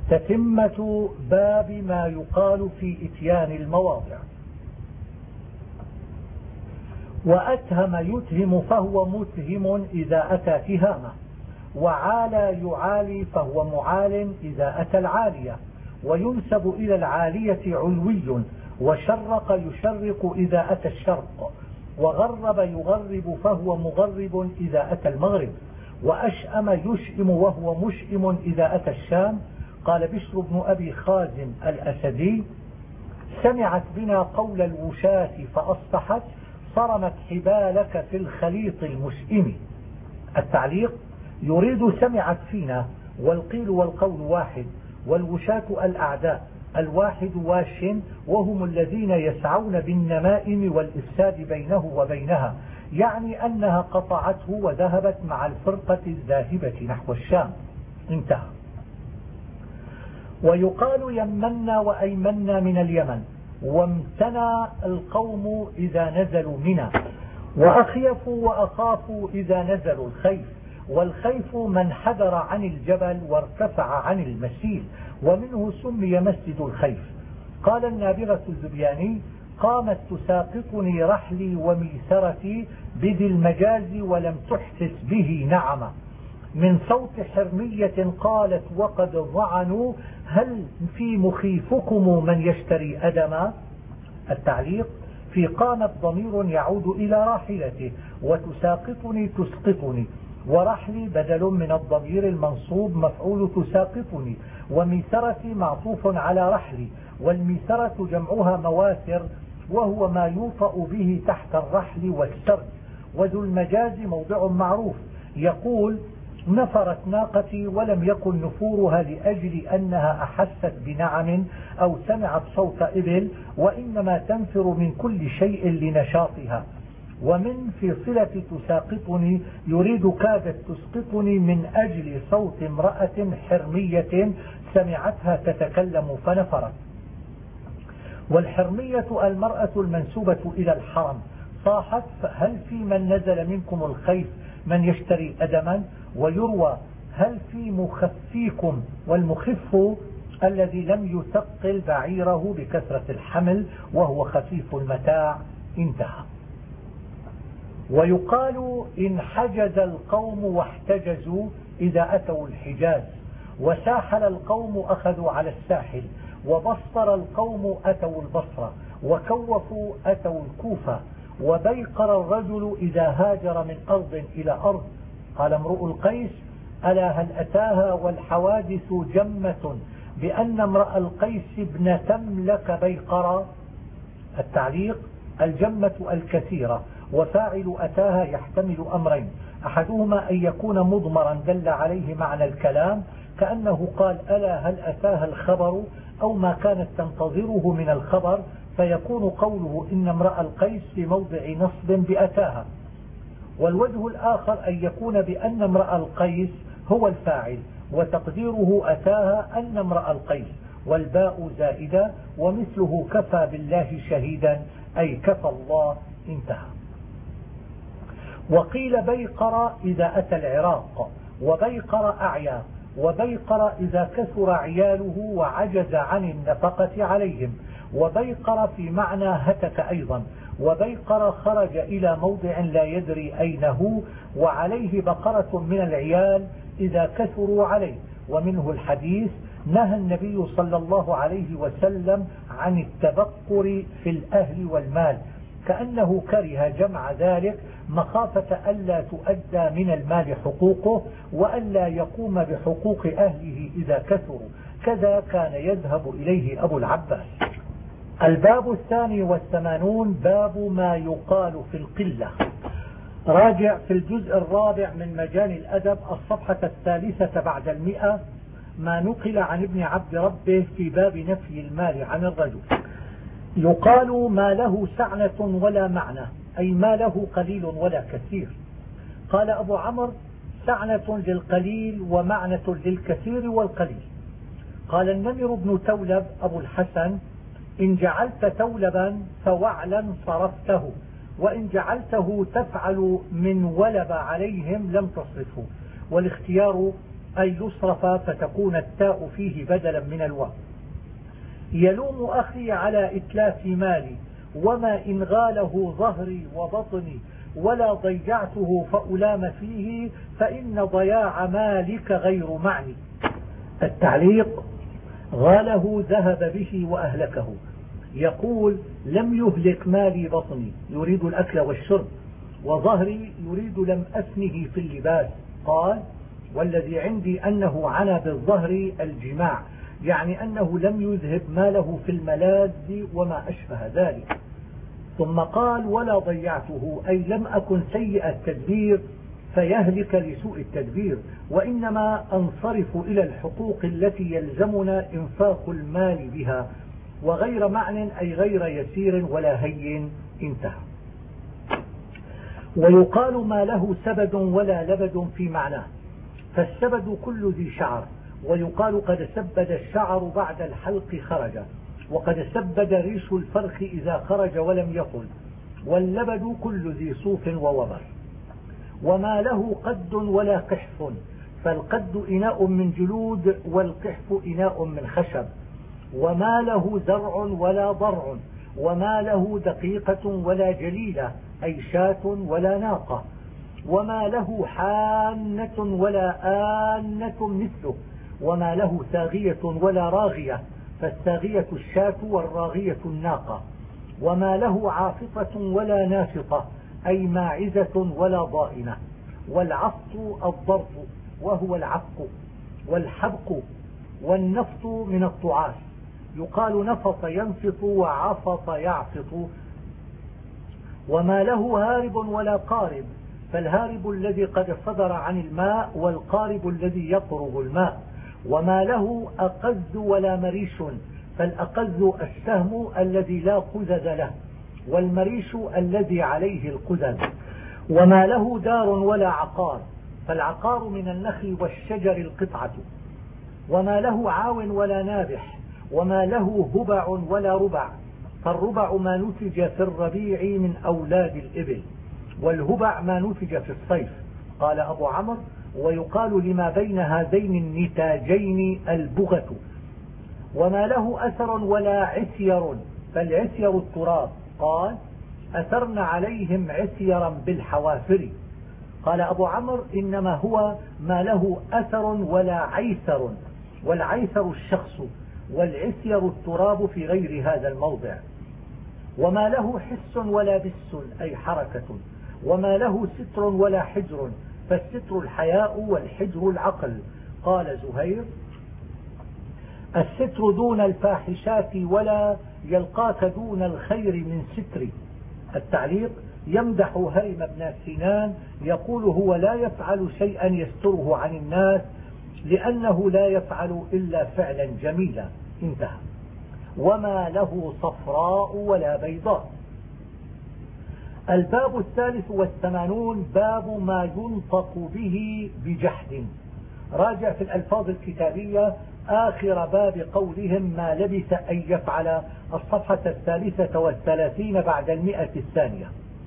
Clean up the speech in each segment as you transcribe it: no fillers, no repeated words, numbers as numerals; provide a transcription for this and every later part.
تتمة باب ما يقال في إتيان المواضع. وأتهم يتهم فهو متهم إذا أتى تهامة، وعالى يعالي فهو معال إذا أتى العالية، وينسب إلى العالية علوي، وشرق يشرق إذا أتى الشرق، وغرب يغرب فهو مغرب إذا أتى المغرب، وأشأم يشئم وهو مشئم إذا أتى الشام. قال بشر بن أبي خازم الأسدي: سمعت بنا قول الوشاة فأصبحت، صرمت حبالك في الخليط المشئم. التعليق: يريد سمعت فينا، والقيل والقول واحد، والوشاة الأعداء، الواحد واش وهم الذين يسعون بالنمائم والإفساد بينه وبينها، يعني أنها قطعته وذهبت مع الفرقة الذاهبة نحو الشام. انتهى. ويقال يمنا وأيمنا من اليمن، وامتنى القوم إذا نزلوا منا، وأخيفوا وأخافوا إذا نزلوا الخيف، والخيف من حدر عن الجبل وارتفع عن المسيل، ومنه سمي مسجد الخيف. قال النابغة الزبياني: قامت تساقطني رحلي وميسرتي بذي المجاز ولم تحسس به نعمة، من صوت حرمية قالت وقد ضعنوا، هل في مخيفكم من يشتري أدما؟ التعليق: في قامت ضمير يعود إلى راحلته، وتساقطني تسقطني، ورحلي بدل من الضمير المنصوب مفعول تساقطني، وميسرتي معطوف على رحلي، والميسرة جمعها مواسر، وهو ما يوطأ به تحت الرحل والسرج. وذو المجاز موضع معروف، يقول: نفرت ناقتي، ولم يكن نفورها لأجل أنها أحست بنعم أو سمعت صوت إبل، وإنما تنفر من كل شيء لنشاطها. ومن في صلة تساقطني يريد كادت تسقطني من أجل صوت امرأة حرمية سمعتها تتكلم فنفرت. والحرمية المرأة المنسوبة إلى الحرم، صاحت: هل في من نزل منكم الخيف من يشتري أدما؟ ويروى: هل في مخفيكم، والمخف الذي لم يثقل بعيره بكثرة الحمل وهو خفيف المتاع. انتهى. ويقال: إن حجز القوم واحتجزوا إذا أتوا الحجاز، وساحل القوم أخذوا على الساحل، وبصر القوم أتوا البصرة، وكوفوا أتوا الكوفة، وبيقر الرجل إذا هاجر من أرض إلى أرض. قال امرؤ القيس: ألا هل أتاها والحوادث جمة بأن امرأ القيس ابن تملك بيقرا؟ التعليق: الجمة الكثيرة، وفاعل أتاها يحتمل أمرين: أحدهما أن يكون مضمرا دل عليه معنى الكلام، كأنه قال: ألا هل أتاها الخبر، أو ما كانت تنتظره من الخبر، فيكون قوله إن امرأ القيس في موضع نصب بأتاها. والوجه الآخر أن يكون بأن امرأ القيس هو الفاعل، وتقديره أتاها أن امرأ القيس، والباء زائدة، ومثله كفى بالله شهيدا، أي كفى الله. انتهى. وقيل بيقر إذا أتى العراق، وبيقر أعيا، وبيقر إذا كثر عياله وعجز عن النفقة عليهم، وبيقر في معنى هتك أيضا، وبيقر خرج إلى موضع لا يدري أين هو، وعليه بقرة من العيال إذا كثروا عليه. ومنه الحديث: نهى النبي صلى الله عليه وسلم عن التبقر في الأهل والمال، كأنه كره جمع ذلك مخافة ألا تؤدى من المال حقوقه، وألا يقوم بحقوق أهله إذا كثروا. كذا كان يذهب إليه أبو العباس. الباب 82 باب ما يقال في القلة. راجع في الجزء الرابع من مجال الأدب الصفحة 3 بعد 100 ما نقل عن ابن عبد ربه في باب نفي المال عن الرجل. يقال: ما له سعنة ولا معنى، أي ما له قليل ولا كثير. قال أبو عمرو: سعنة للقليل ومعنة للكثير والقليل. قال النمر بن تولب أبو الحسن: إن جعلت تولبا فوعلا صرفته، وإن جعلته تفعل من ولب عليهم لم تصرفه. والاختيار أي يصرف فتكون التاء فيه بدلا من الواو. يلوم أخي على إتلاف مالي، وما إن غاله ظهري وبطني، ولا ضيعته فألام فيه، فإن ضياع مالك غير معني. التعليق: غاله ذهب به وأهلكه. يقول: لم يهلك مالي بطني، يريد الأكل والشرب، وظهري يريد لم أسنه في اللباس. قال: والذي عندي أنه عنا بالظهر الجماع، يعني أنه لم يذهب ماله في الملاذ وما أشبه ذلك. ثم قال: ولا ضيعته، أي لم أكن سيء التدبير فيهلك لسوء التدبير، وإنما أنصرف إلى الحقوق التي يلزمنا إنفاق المال بها، وغير معنى أي غير يسير ولا هين. انتهى. ويقال: ما له سبد ولا لبد في معناه، فالسبد كل ذي شعر، ويقال: قد سبد الشعر بعد الحلق خرج، وقد سبد ريش الفرخ إذا خرج ولم يطل، واللبد كل ذي صوف ووبر. وما له قد ولا قحف، فالقد إناء من جلود، والقحف إناء من خشب. وما له زرع ولا ضرع، وما له دقيقة ولا جليلة، أي شاة ولا ناقة. وما له حانة ولا آنة مثله، وما له ساغية ولا راغية، فالساغية الشاة والراغية الناقة. وما له عافطة ولا نافطة، أي ماعزة ولا ضائنة. والعفط الضرط وهو العفق، والحبق والنفط من الطعاس، يقال نفط ينفط وعفط يعفط. وما له هارب ولا قارب، فالهارب الذي قد صدر عن الماء، والقارب الذي يقرب الماء. وما له أقز ولا مريش، فالأقز السهم الذي لا قزز له، والمريش الذي عليه القزز. وما له دار ولا عقار، فالعقار من النخل والشجر القطعة. وما له عاو ولا نابح، وما له هبع ولا ربع، فالربع ما نتج في الربيع من أولاد الإبل، والهبع ما نتج في الصيف. قال أبو عمرو: ويقال لما بين هذين النتاجين البغة. وما له أثر ولا عسير، فالعسير التراب. قال: أثرن عليهم عسيرا بالحوافر. قال أبو عمرو: إنما هو ما له أثر ولا عيثر، والعيثر الشخص، والعسير التراب في غير هذا الموضع. وما له حس ولا بس، أي حركة. وما له ستر ولا حجر، فالستر الحياء والحجر العقل. قال زهير: الستر دون الفاحشات، ولا يلقاك دون الخير من ستر. التعليق: يمدح هرم بن سنان، يقول: هو لا يفعل شيئا يستره عن الناس، لأنه لا يفعل إلا فعلا جميلا. انتهى. وما له صفراء ولا بيضاء. الباب 83 باب ما ينطق به بجحد. راجع في الألفاظ الكتابية آخر باب قولهم ما لبث أن يفعل، الصفحة 33 بعد 100.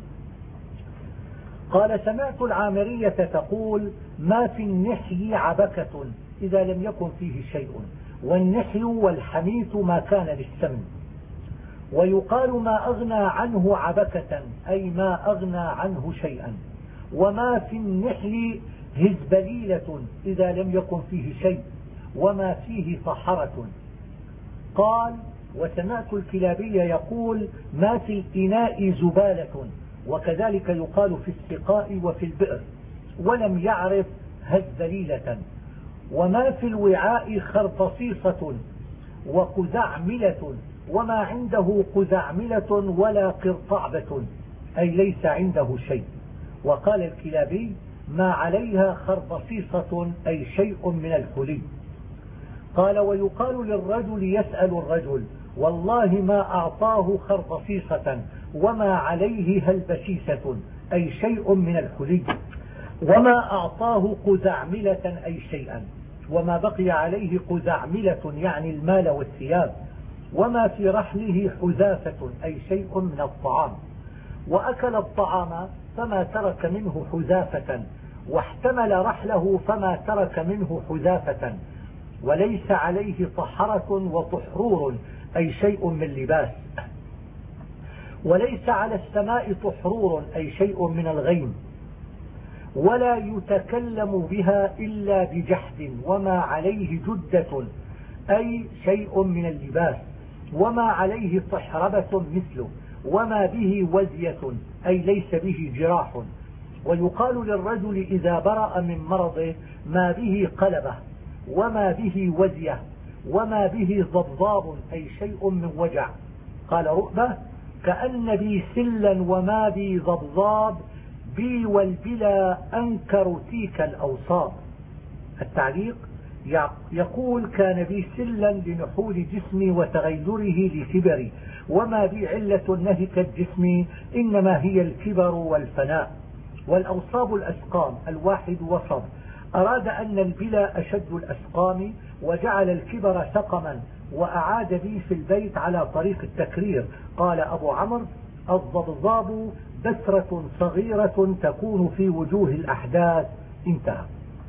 قال: سمعت العامرية تقول: ما في النحي عبكة إذا لم يكن فيه شيء، والنحي والحميت ما كان للسمن. ويقال: ما أغنى عنه عبكة، أي ما أغنى عنه شيئا. وما في النحل هزبليلة إذا لم يكن فيه شيء، وما فيه صحرة. قال: وسمعت الكلابي يقول: ما في الإناء زبالة، وكذلك يقال في السقاء وفي البئر، ولم يعرف هزبليلة. وما في الوعاء خرطصيصة وقزعملة، وما عنده قزعملة ولا قرطعبة، أي ليس عنده شيء. وقال الكلابي: ما عليها خرطصيصة، أي شيء من الحلي. قال: ويقال للرجل يسأل الرجل: والله ما أعطاه خرطصيصة، وما عليه هلبسيسة، أي شيء من الحلي. وما أعطاه قزعملة، أي شيئا، وما بقي عليه قزعملة يعني المال والثياب. وما في رحله حذافة، أي شيء من الطعام. وأكل الطعام فما ترك منه حذافة، واحتمل رحله فما ترك منه حذافة، وليس عليه طحرة وطحرور أي شيء من لباس، وليس على السماء طحرور أي شيء من الغيم، ولا يتكلم بها إلا بجحد، وما عليه جدة أي شيء من اللباس، وما عليه طحربة مثله، وما به وزية أي ليس به جراح. ويقال للرجل إذا برأ من مرضه ما به قلبة، وما به وزية، وما به ضبضاب أي شيء من وجع. قال رؤبة: كأن بي سلا وما بي ضبضاب، بي والبلا أنكر تيك الأوصاب. التعليق يقول: كان بي سلا لنحول جسمي وتغيره لكبري، وما بي علة نهكت جسمي، إنما هي الكبر والفناء. والأوصاب الأسقام، الواحد وصب، أراد أن البلا أشد الأسقام، وجعل الكبر سقما، وأعاد بي في البيت على طريق التكرير. قال أبو عمرو: الضبضاب بسرة صغيرة تكون في وجوه الأحداث. انتهى.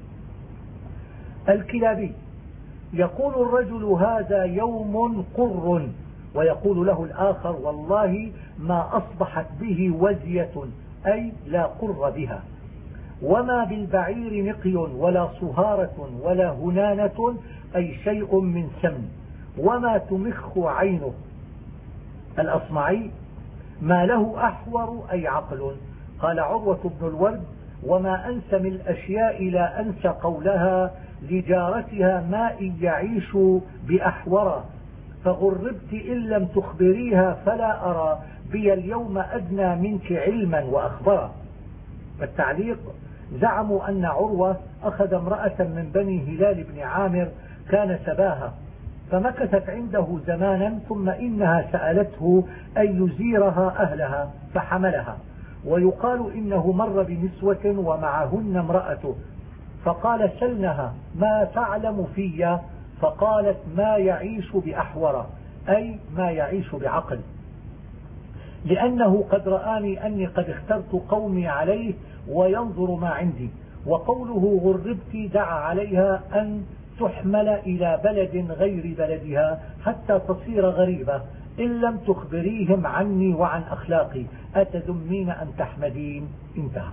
الكلابي: يقول الرجل: هذا يوم قر، ويقول له الآخر: والله ما أصبحت به وزية أي لا قر بها. وما بالبعير نقي ولا صهارة ولا هنانة أي شيء من سمن، وما تمخ عينه. الأصمعي: ما له أحور أي عقل. قال عروة بن الورد: وما أنسى من الأشياء لا أنسى قولها لجارتها: ماء يعيش بأحورا، فغربت إن لم تخبريها، فلا أرى بي اليوم أدنى منك علما وأخبرا. التعليق: زعموا أن عروة أخذ امرأة من بني هلال بن عامر كان سباها، فمكثت عنده زمانا، ثم إنها سألته أن يزيرها أهلها فحملها. ويقال إنه مر بنسوة ومعهن امرأته، فقال: سلنها ما تعلم في، فقالت: ما يعيش بأحور أي ما يعيش بعقل، لأنه قد رآني أني قد اخترت قومي عليه وينظر ما عندي. وقوله غربت دعا عليها أن تحمل إلى بلد غير بلدها حتى تصير غريبة، إن لم تخبريهم عني وعن أخلاقي، أتذمين أن تحمدين. انتهى.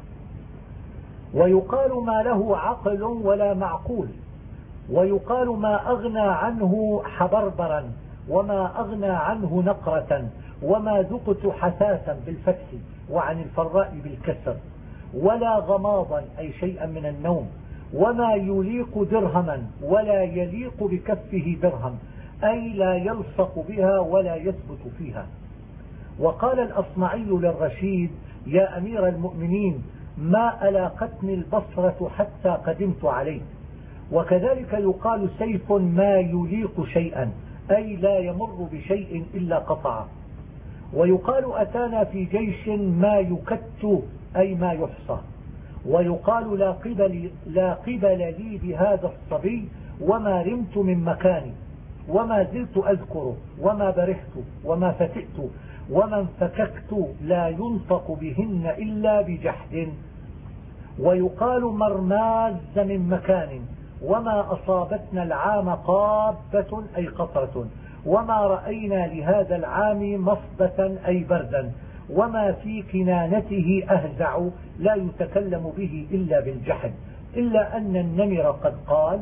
ويقال: ما له عقل ولا معقول. ويقال: ما أغنى عنه حبربرا، وما أغنى عنه نقرة، وما ذقت حثاثا بالفتح، وعن الفراء بالكسر، ولا غماضا أي شيئا من النوم، وما يليق درهما ولا يليق بكفه درهم، أي لا يلصق بها ولا يثبت فيها. وقال الأصمعي للرشيد: يا أمير المؤمنين، ما ألاقتني البصرة حتى قدمت عليك. وكذلك يقال: سيف ما يليق شيئا، أي لا يمر بشيء إلا قطعه. ويقال: أتانا في جيش ما يكت أي ما يحصى. ويقال: لا قبل لي بهذا الصبي، وما رمت من مكاني، وما زلت أذكره، وما برحت، وما فتئت، وما انفككت، لا ينطق بهن إلا بجحد. ويقال: مرماز من مكان، وما أصابتنا العام قابة أي قطرة، وما رأينا لهذا العام مصبة أي بردا، وما في كنانته أهزع، لا يتكلم به إلا بالجحد، إلا أن النمر قد قال: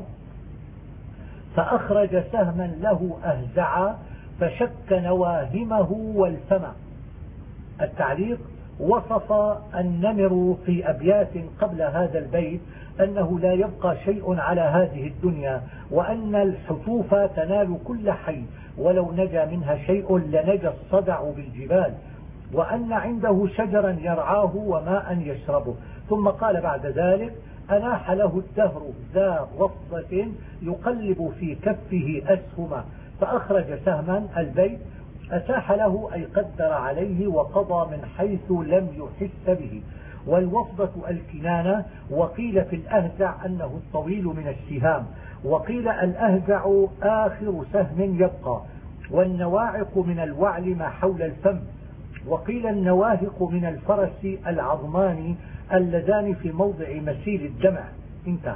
فأخرج سهما له أهزع، فشك نواهمه والفم. التعليق: وصف النمر في أبيات قبل هذا البيت أنه لا يبقى شيء على هذه الدنيا، وأن الحتوف تنال كل حي، ولو نجا منها شيء لنجا الصدع بالجبال، وأن عنده شجرا يرعاه وماء يشربه. ثم قال بعد ذلك: أناح له الدهر ذا وصفة، يقلب في كفه أسهما، فأخرج سهما. البيت: أتاح له أي قدر عليه وقضى من حيث لم يحس به. والوصبة الكنانة. وقيل في الأهزع أنه الطويل من السهام، وقيل الأهزع آخر سهم يبقى، والنواعق من الوعل ما حول الفم، وقيل النواهق من الفرس العظمان اللذان في موضع مسيل الدمع. انتهى.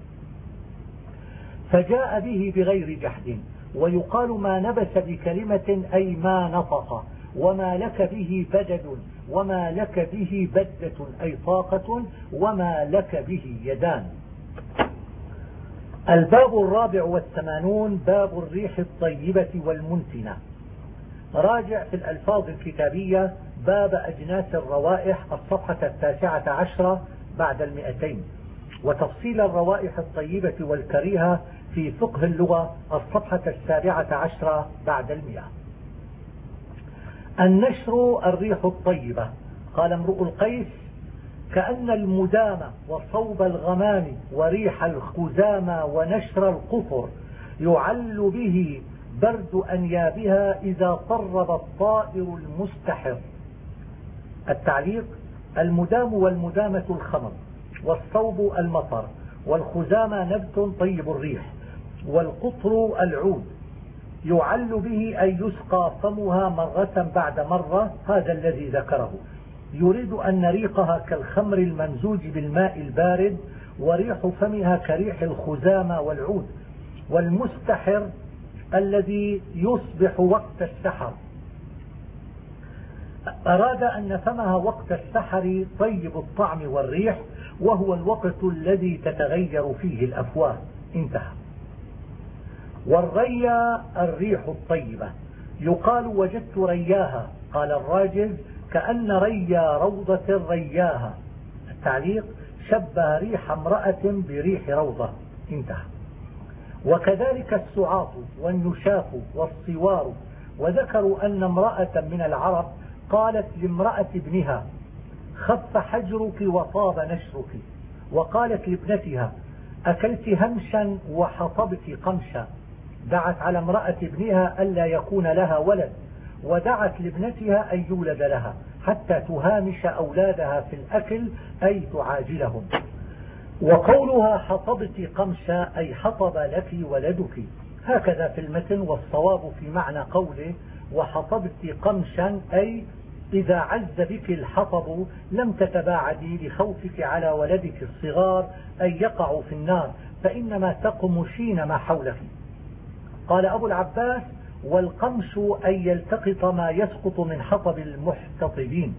فجاء به بغير جحد. ويقال ما نبس بكلمة أي ما نطق. وما لك به بدد وما لك به بدة أي طاقة وما لك به يدان. الباب 84 باب الريح الطيبة والمنتنة. راجع في الألفاظ الكتابية باب أجناس الروائح الصفحة 19 بعد 200، وتفصيل الروائح الطيبة والكريهة في فقه اللغة الصفحة 17 بعد 100. النشر الريح الطيبة. قال امرؤ القيس: كأن المدام وصوب الغمام وريح الخزامى ونشر القطر يعل به برد أنيابها إذا طرب الطائر المستحر. التعليق: المدام والمدامة الخمر، والصوب المطر، والخزامى نبت طيب الريح، والقطر العود، يعل به أن يسقى فمها مرة بعد مرة. هذا الذي ذكره يريد أن ريقها كالخمر الممزوج بالماء البارد، وريح فمها كريح الخزامى والعود. والمستحر الذي يصبح وقت السحر. أراد أن فمها وقت السحر طيب الطعم والريح، وهو الوقت الذي تتغير فيه الأفواه. انتهى. والريا الريح الطيبة. يقال وجدت رياها. قال الراجل: كأن ريا روضة رياها. التعليق: شبه ريح امرأة بريح روضة. انتهى. وكذلك السعاط والنشاف والصوار. وذكروا أن امرأة من العرب قالت لامرأة ابنها: خف حجرك وطاب نشرك. وقالت لابنتها: أكلت همشا وحطبت قمشا. دعت على امرأة ابنها ألا يكون لها ولد، ودعت لابنتها أن يولد لها حتى تهامش أولادها في الأكل أي تعاجلهم. وقولها حطبت قمشا أي حطب لك ولدك، هكذا في المتن. والصواب في معنى قوله وحطبت قمشا أي إذا عز بك الحطب لم تتباعدي لخوفك على ولدك الصغار أن يقعوا في النار، فإنما تقمشين ما حولك. قال أبو العباس: والقمش أن يلتقط ما يسقط من حطب المحتطبين.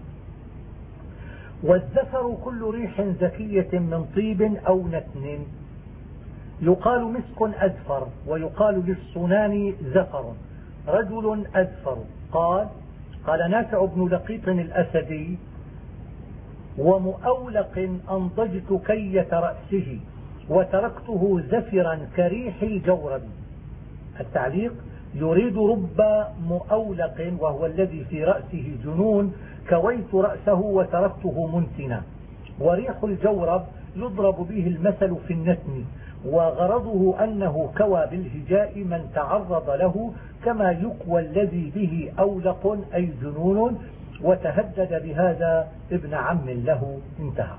والزفر كل ريح زكية من طيب أو نتن. يقال مسك أزفر، ويقال للصنان زفر. رجل أزفر. قال نافع بن لقيط الأسدي: ومؤولق أنضجت كية رأسه وتركته زفرا كريح الجورب. التعليق: يريد رب مؤولق وهو الذي في رأسه جنون كويت رأسه وتركته منتنا. وريح الجورب يضرب به المثل في النتن، وغرضه أنه كوى بالهجاء من تعرض له، كما يكوى الذي به أولق أي جنون، وتهدد بهذا ابن عم له. انتهى.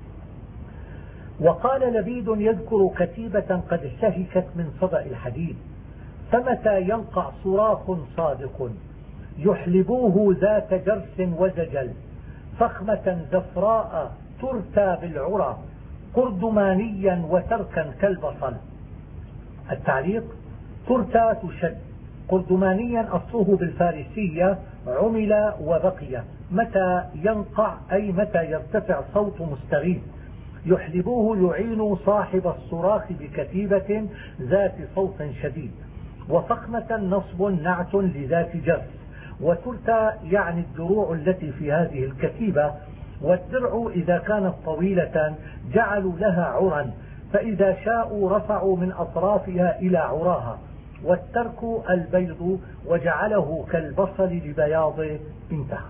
وقال لبيد يذكر كتيبة قد شهكت من صدأ الحديد: فمتى ينقع صراخ صادق يحلبوه ذات جرس وزجل، فخمة زفراء ترتى بالعرى قردمانيا وتركا كالبصل. التعليق: ترتى تشد، قردمانيا أصله بالفارسية عمل وبقي. متى ينقع أي متى يرتفع صوت مستغيث. يحلبوه يعين صاحب الصراخ بكتيبة ذات صوت شديد. وفخمة نصب نعت لذات جرس. وترتى يعني الدروع التي في هذه الكتيبة. والدرع إذا كانت طويلة جعلوا لها عرا، فإذا شاءوا رفعوا من أطرافها إلى عراها. والترك البيض وجعله كالبصل لبياضه. انتهى.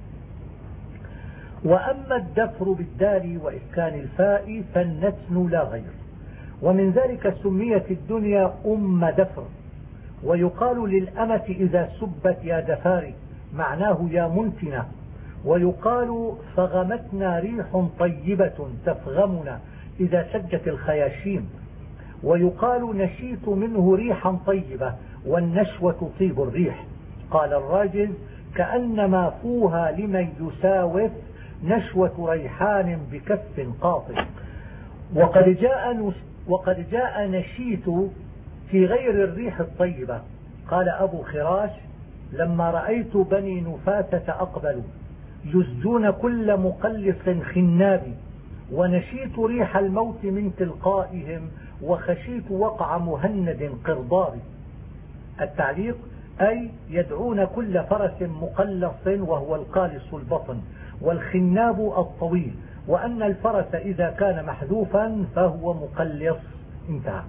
وأما الدفر بالدال وإسكان الفاء فالنتن لا غير. ومن ذلك سميت الدنيا دفر. ويقال للأمة إذا سبت يا دفاري، معناه يا منتنة. ويقال فغمتنا ريح طيبة تفغمنا إذا سجت الخياشيم. ويقال نشيت منه ريحا طيبة، والنشوة طيب الريح. قال الراجل: كأنما فوها لمن يساوف نشوة ريحان بكف قاطع. وقد جاء نشيت في غير الريح الطيبة. قال أبو خراش: لما رأيت بني نفاسة أقبلوا يزجون كل مقلص خناب، ونشيت ريح الموت من تلقائهم، وخشيت وقع مهند قرضاب. التعليق: أي يدعون كل فرس مقلص وهو القالص البطن، والخناب الطويل، وأن الفرس إذا كان محذوفا فهو مقلص. انتهى.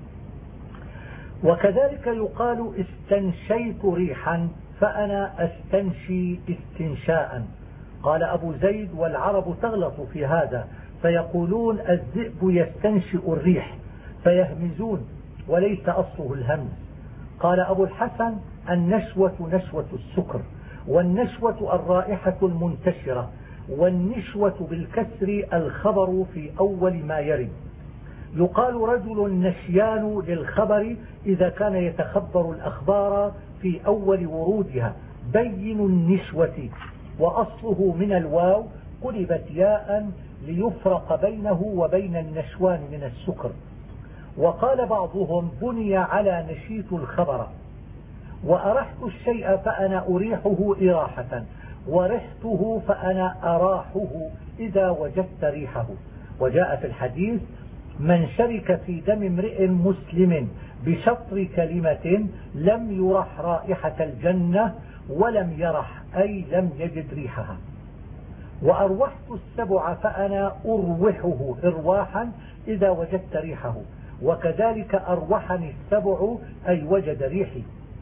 وكذلك يقال استنشيت ريحا، فأنا استنشي استنشاء. قال أبو زيد: والعرب تغلط في هذا، فيقولون الذئب يستنشئ الريح فيهمزون، وليس أصله الهمز. قال أبو الحسن: النشوة نشوة السكر، والنشوة الرائحة المنتشرة، والنشوة بالكسر الخبر في أول ما يرد. يقال رجل نشيان للخبر إذا كان يتخبر الأخبار في أول ورودها، بين النشوة، وأصله من الواو قلبت ياء ليفرق بينه وبين النشوان من السكر. وقال بعضهم: بني على نشيت الخبر. وأرحت الشيء فأنا أريحه إراحة، ورحته فأنا أراحه إذا وجدت ريحه. وجاء في الحديث: من شرك في دم امرئ مسلم بشطر كلمة لم يرح رائحة الجنة، ولم يرح أي لم يجد ريحها. وأروحت السبع فأنا أروحه إرواحا إذا وجدت ريحه، وكذلك أروحني السبع أي وجد ريحي.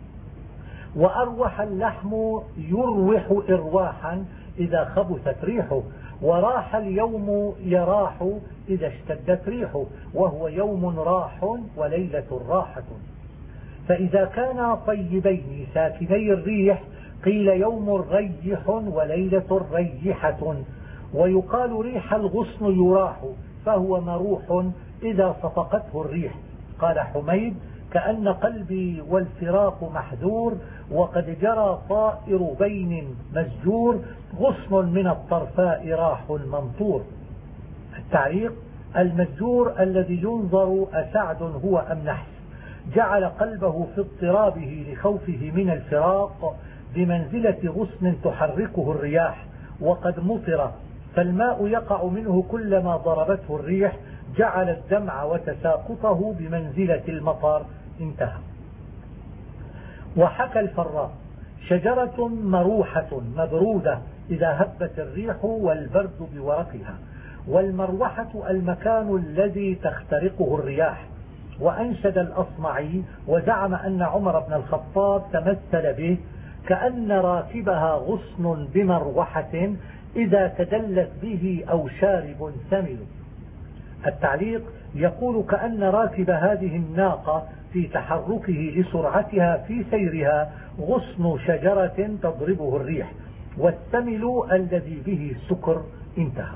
وأروح اللحم يروح إرواحا إذا خبثت ريحه، وراح اليوم يراح إذا اشتدت ريحه، وهو يوم راح وليلة راحة. فإذا كان طيبين ساكني الريح قيل يوم ريح وليلة ريحة. ويقال ريح الغصن يراح، فهو مروح إذا صفقته الريح. قال حميد: كأن قلبي والفراق محذور، وقد جرى طائر بين مسجور، غصن من الطرفاء راح منطور. التعليق: المسجور الذي ينظر أسعد هو أم نحس، جعل قلبه في اضطرابه لخوفه من الفراق بمنزلة غصن تحركه الرياح، وقد مطر، فالماء يقع منه كلما ضربته الريح، جعل الدمع وتساقطه بمنزلة المطر. انتهى. وحكى الفراء: شجرة مروحة مبرودة إذا هبت الريح والبرد بورقها، والمروحة المكان الذي تخترقه الرياح. وأنشد الأصمعي وزعم أن عمر بن الخطاب تمثل به: كأن راكبها غصن بمروحة إذا تدلت به أو شارب سمل. التعليق: يقول كأن راكب هذه الناقة في تحركه لسرعتها في سيرها غصن شجرة تضربه الريح، والسمل الذي به السكر. انتهى.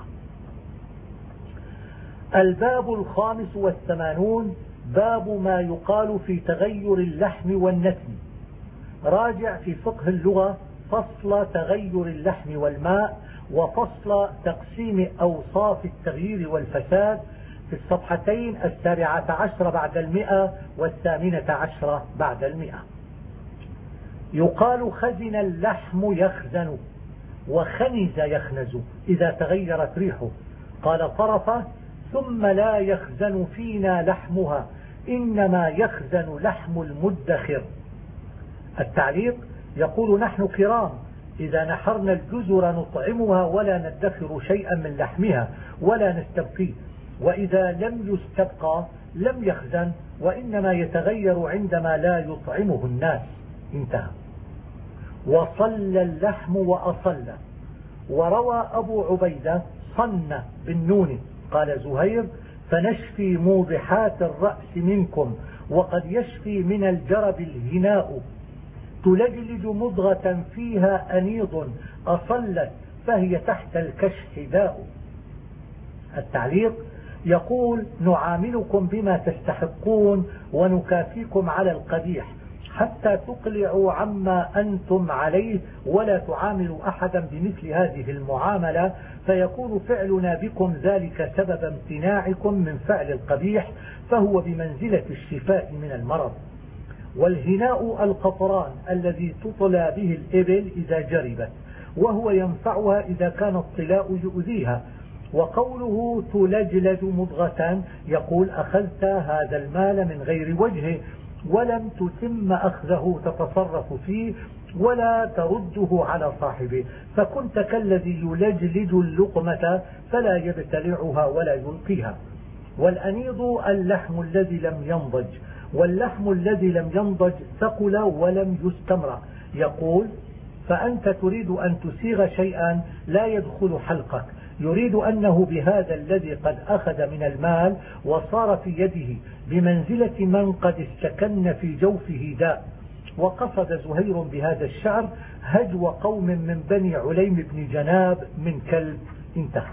الباب 85 باب ما يقال في تغير اللحم والنتن. راجع في فقه اللغة فصل تغير اللحم والماء، وفصل تقسيم أوصاف التغيير والفساد في الصفحتين 17 بعد 100 و18 بعد 100. يقال خزن اللحم يخزن، وخنز يخنز إذا تغيرت ريحه. قال طرفة: ثم لا يخزن فينا لحمها، إنما يخزن لحم المدخر. التعليق: يقول نحن كرام إذا نحرنا الجزر نطعمها ولا ندخر شيئا من لحمها ولا نستبقيه، وإذا لم يستبقى لم يخزن، وإنما يتغير عندما لا يطعمه الناس. انتهى. وصل اللحم وأصل. وروى أبو عبيدة صن بالنون. قال زهير: فنشفي موضحات الرأس منكم، وقد يشفي من الجرب الهناء، تلجلج مضغة فيها أنيض، أصلت فهي تحت الكشح داء. التعليق: يقول نعاملكم بما تستحقون ونكافيكم على القبيح، حتى تقلعوا عما أنتم عليه ولا تعاملوا أحدا بمثل هذه المعاملة، فيكون فعلنا بكم ذلك سبب امتناعكم من فعل القبيح، فهو بمنزلة الشفاء من المرض. والهناء القطران الذي تطلى به الإبل إذا جربت، وهو ينفعها إذا كان الطلاء يؤذيها. وقوله تلجلج مضغة يقول أخذت هذا المال من غير وجهه ولم تتم أخذه، تتصرف فيه ولا ترده على صاحبه، فكنت كالذي يلجلج اللقمة فلا يبتلعها ولا يلقيها. والأنيض اللحم الذي لم ينضج، واللحم الذي لم ينضج ثقل ولم يستمرع. يقول فأنت تريد أن تسيغ شيئا لا يدخل حلقك، يريد أنه بهذا الذي قد أخذ من المال وصار في يده بمنزلة من قد استكن في جوفه داء. وقصد زهير بهذا الشعر هجو قوم من بني عليم بن جناب من كلب. انتهى.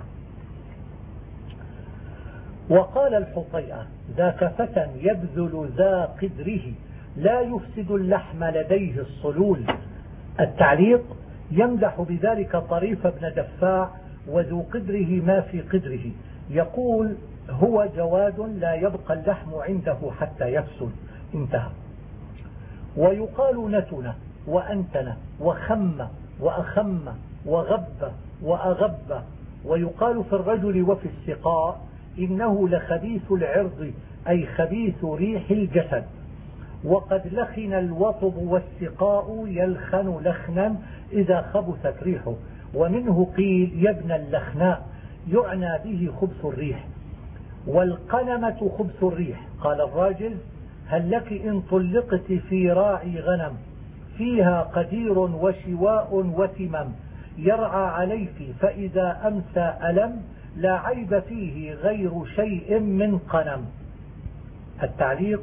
وقال الحطيئة ذاك فتى يبذل ذا قدره لا يفسد اللحم لديه الصلول. التعليق يمدح بذلك طريف بن دفاع وذو قدره ما في قدره، يقول هو جواد لا يبقى اللحم عنده حتى يفسد. انتهى. ويقال نتن وأنتن وخم وأخم وغب وأغب. ويقال في الرجل وفي السقاء إنه لخبيث العرض أي خبيث ريح الجسد. وقد لخن الوطب والسقاء يلخن لخنا إذا خبثت ريحه. ومنه قيل يبنى اللخناء يعنى به خبث الريح. والقنمة خبث الريح. قال الراجل هل لك إن طلقت في راعي غنم فيها قدير وشواء وتمم يرعى عليك فإذا أمسى ألم لا عيب فيه غير شيء من قنم. التعليق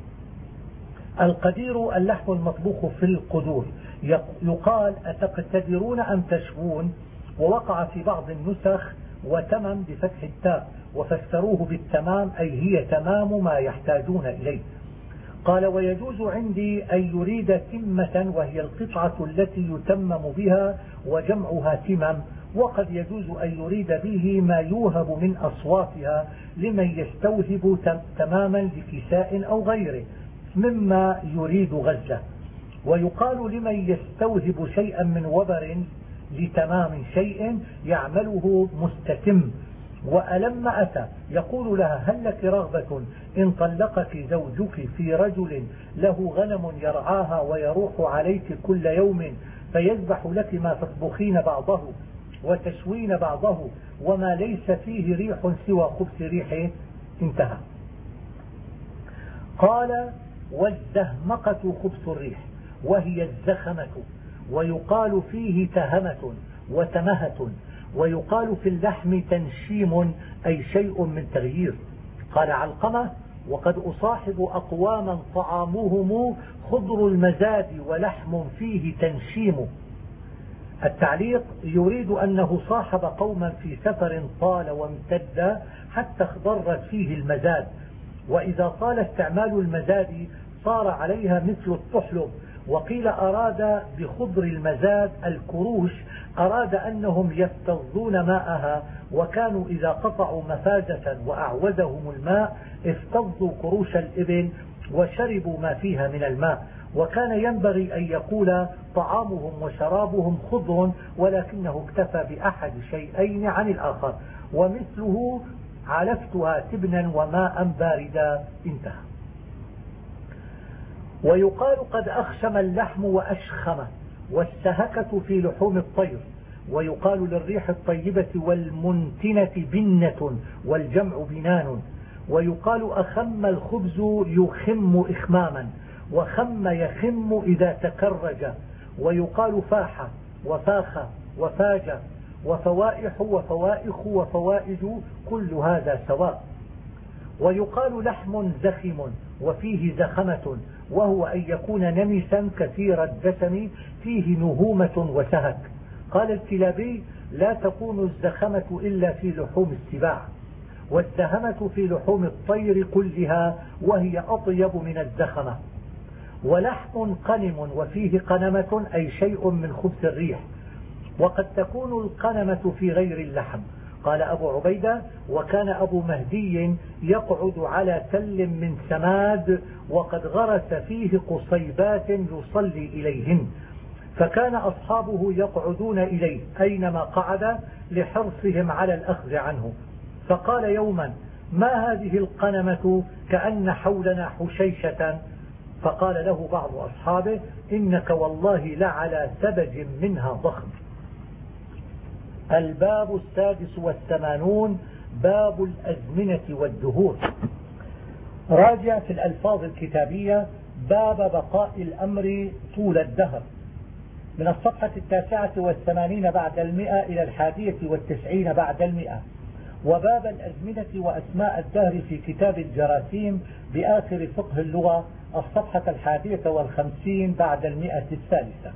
القدير اللحم المطبوخ في القدور. يقال أتقتدرون أم تشوون، ووقع في بعض النسخ وتمم بفتح التاء وفسروه بالتمام أي هي تمام ما يحتاجون إليه. قال ويجوز عندي أن يريد تمة وهي القطعة التي يتمم بها وجمعها تمم، وقد يجوز أن يريد به ما يوهب من أصواتها لمن يستوهب تماما لكساء أو غيره مما يريد غزة. ويقال لمن يستوهب شيئا من وبر لتمام شيء يعمله مستتم. وألم أتى يقول لها هل لك رغبة إن طلقك زوجك في رجل له غنم يرعاها ويروح عليك كل يوم فيذبح لك ما تطبخين بعضه وتشوين بعضه وما ليس فيه ريح سوى خبث ريحه. انتهى. قال والزهمقة خبث الريح وهي الزخمة، ويقال فيه تهمة وتمهة، ويقال في اللحم تنشيم أي شيء من تغيير. قال علقمة وقد أصاحب أقواما طعامهم خضر المزاد ولحم فيه تنشيم. التعليق يريد أنه صاحب قوما في سفر طال وامتد حتى اخضرت فيه المزاد، وإذا طال استعمال المزاد صار عليها مثل الطحلب. وقيل أراد بخضر المزاد الكروش، أراد أنهم يفتضون ماءها، وكانوا إذا قطعوا مفازة وأعوزهم الماء افتضوا كروش الإبل وشربوا ما فيها من الماء. وكان ينبغي أن يقول طعامهم وشرابهم خضر، ولكنه اكتفى بأحد شيئين عن الآخر، ومثله علفتها تبنا وماء باردا. انتهى. ويقال قد أخشم اللحم وأشخم، والسهكة في لحوم الطير. ويقال للريح الطيبة والمنتنة بنة والجمع بنان. ويقال أخم الخبز يخم إخماما، وخم يخم إذا تكرج. ويقال فاح وفاخ وفاج وفوائح وفوائخ وفوائج كل هذا سواء. ويقال لحم زخم وفيه زخمة، وهو أن يكون نمسا كثير الدسم فيه نهومة وسهك. قال الكلابي لا تكون الزخمة إلا في لحوم السباع، والزهمة في لحوم الطير كلها وهي أطيب من الزخمة. ولحم قنم وفيه قنمة أي شيء من خبث الريح، وقد تكون القنمة في غير اللحم. قال أبو عبيدة: وكان أبو مهدي يقعد على تل من سماد وقد غرس فيه قصيبات يصلي إليهن، فكان أصحابه يقعدون إليه أينما قعد لحرصهم على الأخذ عنه. فقال يوما: ما هذه القنمة كأن حولنا حشيشة؟ فقال له بعض أصحابه: إنك والله لعلى سبج منها ضخم. الباب 86 باب الأزمنة والدهور. راجع في الألفاظ الكتابية باب بقاء الأمر طول الدهر، من الصفحة 89 بعد 100 إلى 91 بعد 100. وباب الأزمنة وأسماء الدهر في كتاب الجراثيم بآخر فقه اللغة، الصفحة 51 بعد 100 الثالثة.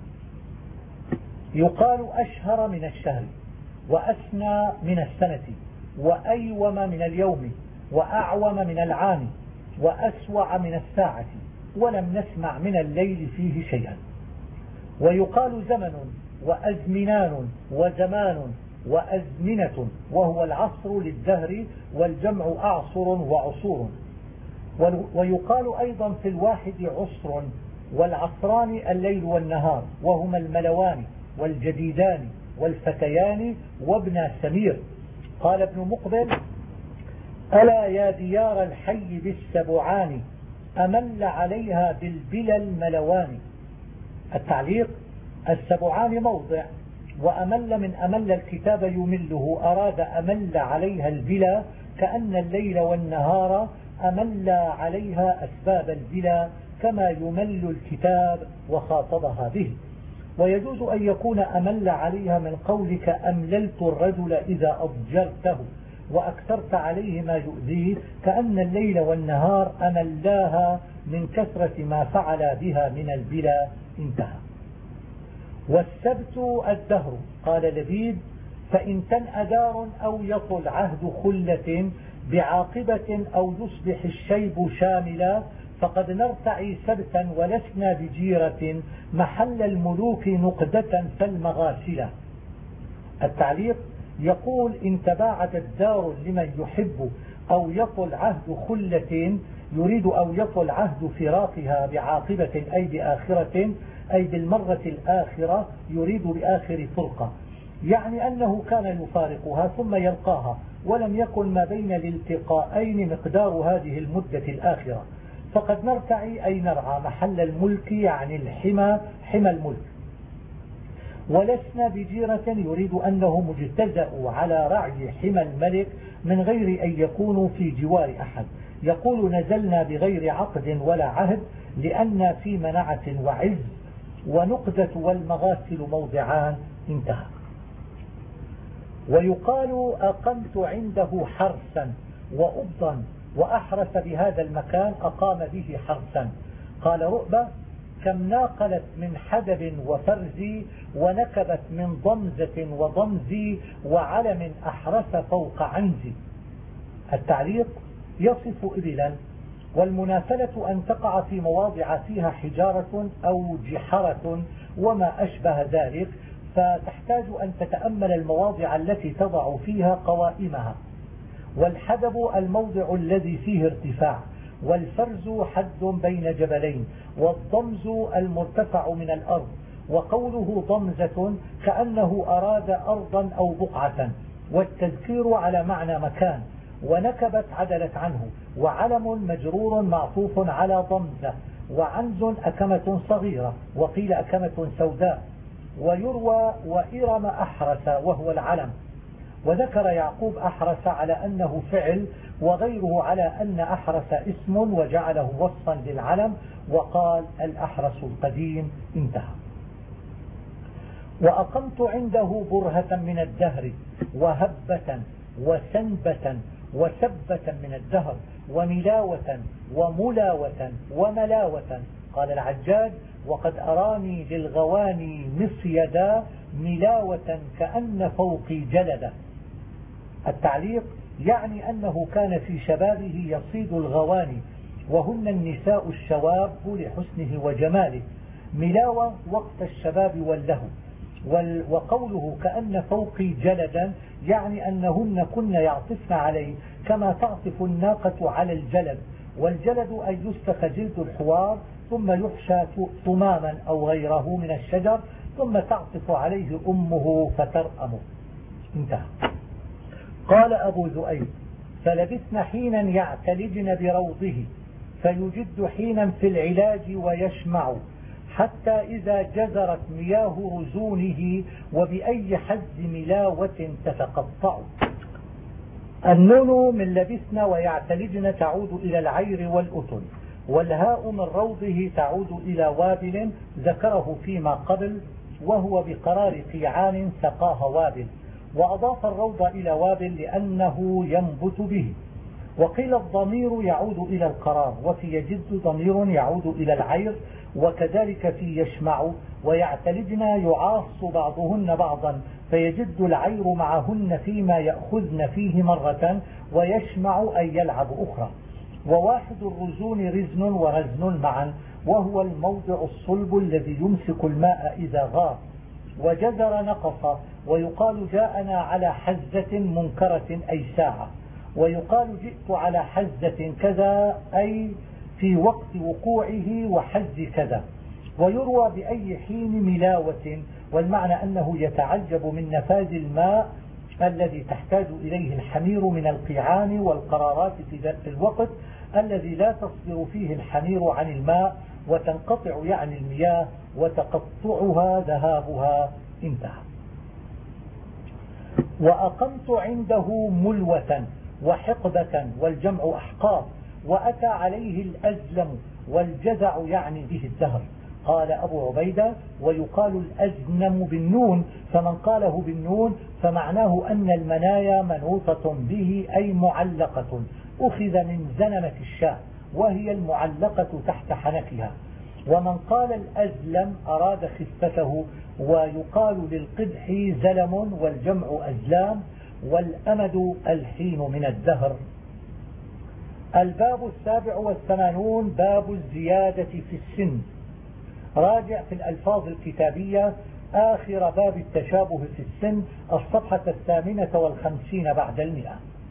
يقال أشهر من الشهر، وأسنى من السنة، وأيوم من اليوم، وأعوم من العام، وأسوع من الساعة، ولم نسمع من الليل فيه شيئا. ويقال زمن وأزمنان وزمان وأزمنة، وهو العصر للدهر، والجمع أعصر وعصور. ويقال أيضا في الواحد عصر، والعصران الليل والنهار، وهما الملوان والجديدان والفتيان وابن سمير. قال ابن مقبل: ألا يا ديار الحي بالسبعان، أمل عليها بالبلى الملوان. التعليق: السبعان موضع، وأمل من أمل الكتاب يمله، أراد أمل عليها البلى، كأن الليل والنهار أمل عليها أسباب البلى، كما يمل الكتاب وخاطبها به. ويجوز أن يكون أمل عليها من قولك أمللت الرجل إذا أضجرته وأكثرت عليه ما يؤذيه، كأن الليل والنهار أملاها من كثرة ما فعل بها من البلى. انتهى. والسبت الدهر. قال لبيد: فإن تنأ دار أو يطل عهد خلة بعاقبة أو يصبح الشيب شاملا، فقد نرتعي سبتا ولسنا بجيرة، محل الملوك نقدة فالمغاسلة. التعليق: يقول: إن تباعدت دار لمن يحب أو يطل عهد خلة، يريد أو يطل عهد فراقها بعاقبة أي بآخرة، أي بالمرة الآخرة، يريد بآخر فرقة، يعني أنه كان يفارقها ثم يلقاها، ولم يكن ما بين الالتقاءين مقدار هذه المدة الآخرة. فقد نرتعي أي نرعى محل الملك، يعني الحمى، حمى الملك. ولسنا بجيرة، يريد أنه مجتزأ على رعي حمى الملك من غير أن يكونوا في جوار أحد. يقول: نزلنا بغير عقد ولا عهد، لأن في منعة وعز، ونقدة والمغاسل موضعان. انتهى. ويقال: أقمت عنده حرسا وأبضا، وأحرس بهذا المكان أقام به حرسا. قال رؤبة: كم ناقلت من حدب وفرز، ونكبت من ضمزة وضمز، وعلم أحرس فوق عنز. التعليق: يصف إبلا، والمنافلة أن تقع في مواضع فيها حجارة أو جحرة وما أشبه ذلك، فتحتاج أن تتأمل المواضع التي تضع فيها قوائمها. والحدب الموضع الذي فيه ارتفاع، والفرز حد بين جبلين، والضمز المرتفع من الأرض. وقوله ضمزة كأنه أراد أرضا أو بقعة، والتذكير على معنى مكان. ونكبت عدلت عنه، وعلم مجرور معطوف على ضمزة، وعنز أكمة صغيرة، وقيل أكمة سوداء. ويروى: وإرم أحرس، وهو العلم. وذكر يعقوب أحرس على أنه فعل، وغيره على أن أحرس اسم وجعله وصفا للعلم، وقال: الأحرس القديم. انتهى. وأقمت عنده برهة من الدهر، وهبة وسنبة وسبة من الدهر، وملاوة وملاوة وملاوة. قال العجاج: وقد أراني للغواني مصيدا، ملاوة كأن فوقي جلدة. التعليق: يعني أنه كان في شبابه يصيد الغواني، وهن النساء الشواب لحسنه وجماله، ملاوة وقت الشباب واللهو. وقوله كأن فوقي جلدا يعني أنهن كن يعطفن عليه كما تعطف الناقة على الجلد، والجلد أن يستخ جلد الحوار ثم يحشى ثماما أو غيره من الشجر ثم تعطف عليه أمه فترأمه. انتهى. قال أبو ذؤيب: فلبثن حينا يعتلجن بروضه فيجد حينا في العلاج ويشمع، حتى إذا جزرت مياه رزونه وبأي حز ملاوة تتقطع. النون من لبثن ويعتلجن تعود إلى العير والأتن، والهاء من روضه تعود إلى وابل ذكره فيما قبل، وهو بقرار قيعان سقاها وابل، وأضاف الروض إلى وابل لأنه ينبت به. وقيل الضمير يعود إلى القرار، وفي يجد ضمير يعود إلى العير، وكذلك في يشمع. ويعتلجن يعاص بعضهن بعضا فيجد العير معهن فيما يأخذن فيه مرة، ويشمع أي يلعب أخرى. وواحد الرزون رزن ورزن معا، وهو الموضع الصلب الذي يمسك الماء إذا غار. وجزر نقص، ويقال جاءنا على حزة منكرة أي ساعة، ويقال جئت على حزة كذا أي في وقت وقوعه وحز كذا. ويروى بأي حين ملاوة، والمعنى أنه يتعجب من نفاذ الماء الذي تحتاج إليه الحمير من القيعان والقرارات في ذات الوقت الذي لا تصبر فيه الحمير عن الماء، وتنقطع يعني المياه وتقطعها ذهابها. انتهى. وأقمت عنده ملوة وحقبة، والجمع أحقاب، وأتى عليه الأزلم، والجزع يعني به الدهر. قال أبو عبيدة: ويقال الأزنم بالنون، فمن قاله بالنون فمعناه أن المنايا منوطة به أي معلقة، أخذ من زنمة الشاة وهي المعلقة تحت حنكها. ومن قال الأزلم أراد خفته. ويقال للقدح زلم، والجمع أزلام، والأمد الحين من الدهر. الباب 87 باب الزيادة في السن. راجع في الألفاظ الكتابية آخر باب التشابه في السن، الصفحة 58 بعد 100.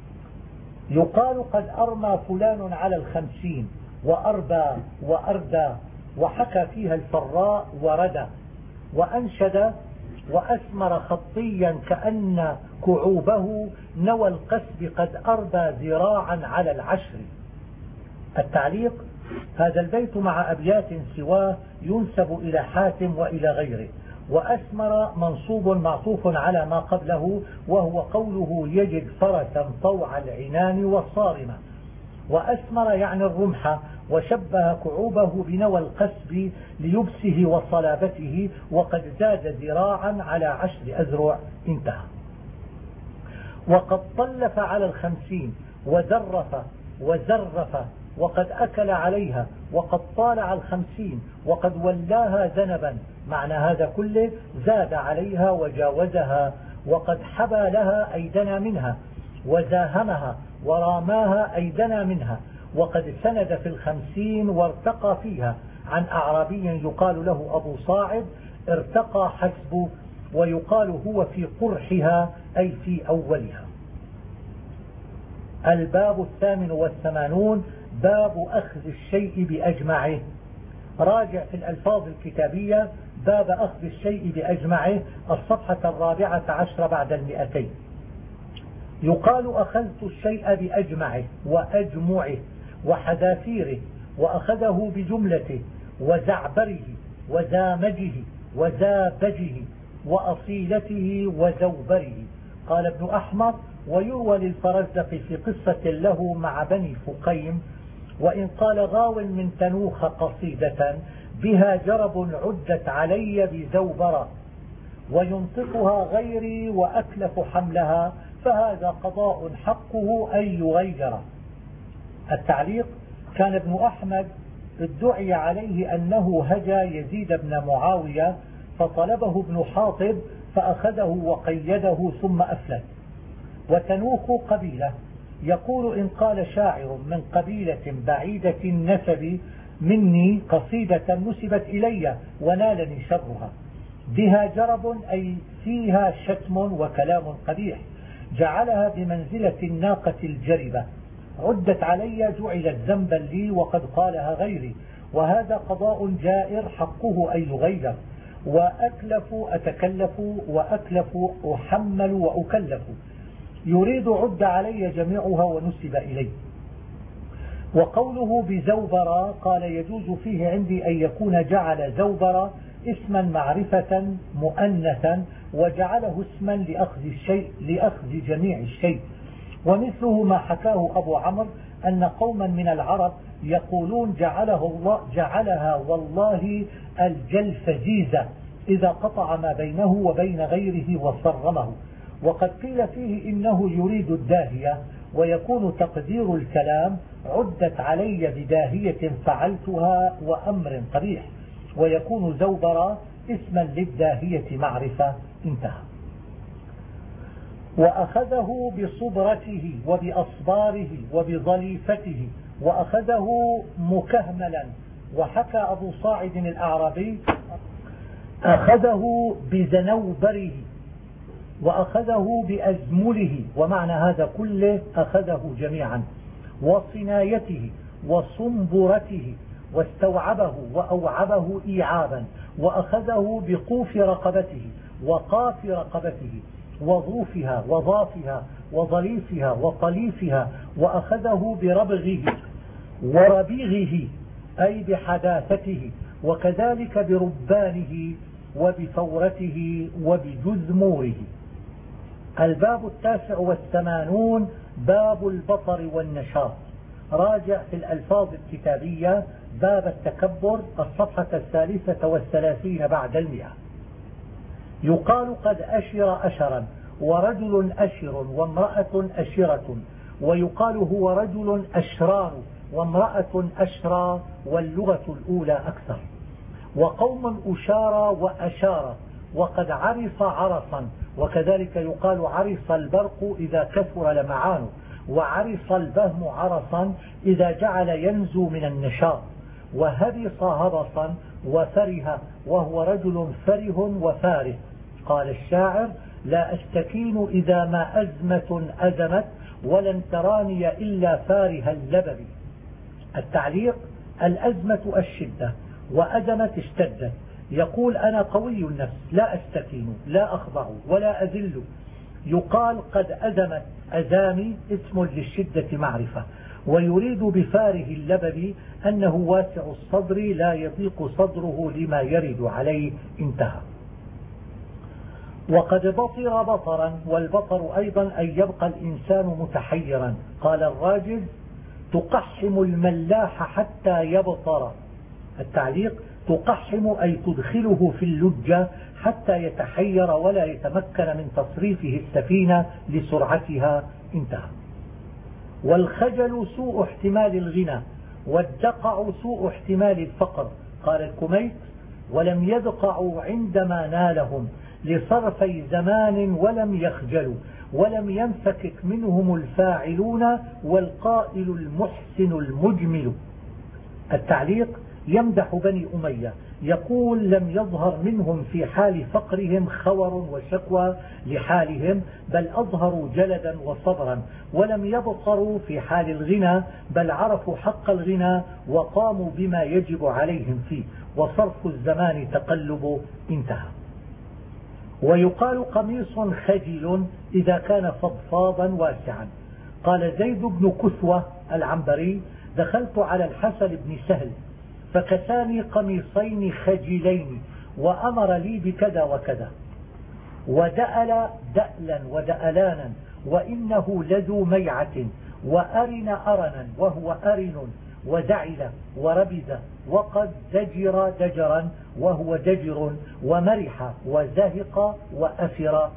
يقال قد أرمى فلان على 50 وأربى وأردى، وحكى فيها الفراء وردى. وأنشد: وأسمر خطيا كأن كعوبه نوى القسب قد أربى ذراعا على العشر. التعليق: هذا البيت مع أبيات سواه ينسب إلى حاتم وإلى غيره. وأسمر منصوب معطوف على ما قبله، وهو قوله يجد فرسا طوع العنان والصارمة. وأسمر يعني الرمح، وشبه كعوبه بنوى القسب ليبسه وصلابته، وقد زاد ذراعا على 10 أذرع. انتهى. وقد طلف على 50 وزرف وزرف، وقد أكل عليها، وقد طالع 50، وقد ولاها ذنبا. معنى هذا كله زاد عليها وجاوزها، وقد حبى لها أي دنا منها، وزاهمها وراماها أي دنا منها. وقد سند في 50 وارتقى فيها، عن أعرابي يقال له أبو صاعد ارتقى حسبه، ويقال هو في قرحها أي في أولها. الباب 88 باب أخذ الشيء بأجمعه. راجع في الألفاظ الكتابية باب أخذ الشيء بأجمعه، الصفحة 14 بعد 200. يقال أخذت الشيء بأجمعه وأجمعه وحذافيره، وأخذه بجملته وزعبره وزامجه وزابجه وأصيلته وزوبره. قال ابن أحمر: ويروى للفرزدق في قصة له مع بني فقيم: وإن قال غاو من تنوخ قصيدة بها جرب عدت علي بزوبرة، وينطقها غيري وأكلف حملها، فهذا قضاء حقه أن يغير. التعليق: كان ابن أحمد ادعي عليه أنه هجا يزيد بن معاوية، فطلبه ابن حاطب فأخذه وقيده ثم أفلت. وتنوخ قبيلة، يقول إن قال شاعر من قبيلة بعيدة النسب مني قصيدة نسبت إلي ونالني شرها بها جرب أي فيها شتم وكلام قبيح جعلها بمنزلة الناقة الجربة عدت علي جعلت ذنبا لي وقد قالها غيري وهذا قضاء جائر حقه أن يغير وأكلف أتكلف وأكلف أحمل وأكلف يريد عد علي جميعها ونسب إلي. وقوله بزوبر قال يجوز فيه عندي أن يكون جعل زوبر اسما معرفة مؤنثا وجعله اسما لأخذ جميع الشيء ومثله ما حكاه أبو عمرو أن قوما من العرب يقولون جعلها والله الجلفزيزة إذا قطع ما بينه وبين غيره وصرمه وقد قيل فيه إنه يريد الداهية ويكون تقدير الكلام عدت علي بداهية فعلتها وأمر قبيح ويكون زوبر اسما للداهية معرفة انتهى. وأخذه بصبرته وبأصباره وبظليفته وأخذه مكهملا وحكى أبو صاعد الأعرابي أخذه بزنوبره وأخذه بأزمله ومعنى هذا كله أخذه جميعا وصنايته وصنبرته واستوعبه وأوعبه إيعابا وأخذه بقوف رقبته وقاف رقبته وظوفها وظافها وظليفها وطليفها وأخذه بربغه وربيغه أي بحداثته وكذلك بربانه وبفورته وبجذموره. الباب 89 باب البطر والنشاط. راجع في الألفاظ الكتابية باب التكبر الصفحة 33 بعد 100. يقال قد أشر أشرا ورجل أشر وامرأة أشرة ويقال هو رجل أشران وامرأة أشرى واللغة الأولى أكثر. وقوم أشار وأشار وقد عرف عرصا وكذلك يقال عرص البرق إذا كثر لمعانه وعرص البهم عرصا إذا جعل ينزو من النشاط وهبص هبصا وفره وهو رجل فره وفاره. قال الشاعر لا أستكين إذا ما أزمة أزمت ولن تراني إلا فارها اللبب. التعليق الأزمة الشدة وأزمت اشتدت يقول أنا قوي النفس لا أستكين لا أخضع ولا أذل. يقال قد أزمت أزامي اسم للشدة معرفة ويريد بفاره اللبب أنه واسع الصدر لا يضيق صدره لما يرد عليه انتهى. وقد بطر بطرا والبطر أيضا أن يبقى الإنسان متحيرا. قال الراجل تقحم الملاح حتى يبطر. التعليق تقحم أي تدخله في اللجة حتى يتحير ولا يتمكن من تصريفه السفينة لسرعتها انتهى. والخجل سوء احتمال الغنى والدقع سوء احتمال الفقر. قال الكميت ولم يدقعوا عندما نالهم لصرفي زمان ولم يخجلوا ولم ينفكك منهم الفاعلون والقائل المحسن المجمل. التعليق يمدح بني أمية يقول لم يظهر منهم في حال فقرهم خور وشكوى لحالهم بل أظهروا جلدا وصبرا ولم يبطروا في حال الغنى بل عرفوا حق الغنى وقاموا بما يجب عليهم فيه وصرف الزمان تقلب انتهى. ويقال قميص خجل إذا كان فضفاضا واسعا. قال زيد بن كثوة العنبري دخلت على الحسن بن سهل فكساني قميصين خجلين وأمر لي بكذا وكذا ودأل دألا ودألانا وإنه لذو ميعة وأرن أرنا وهو أرن ودعل وربز وقد دجر دجرا وهو دجر ومرح وزهق وأفر.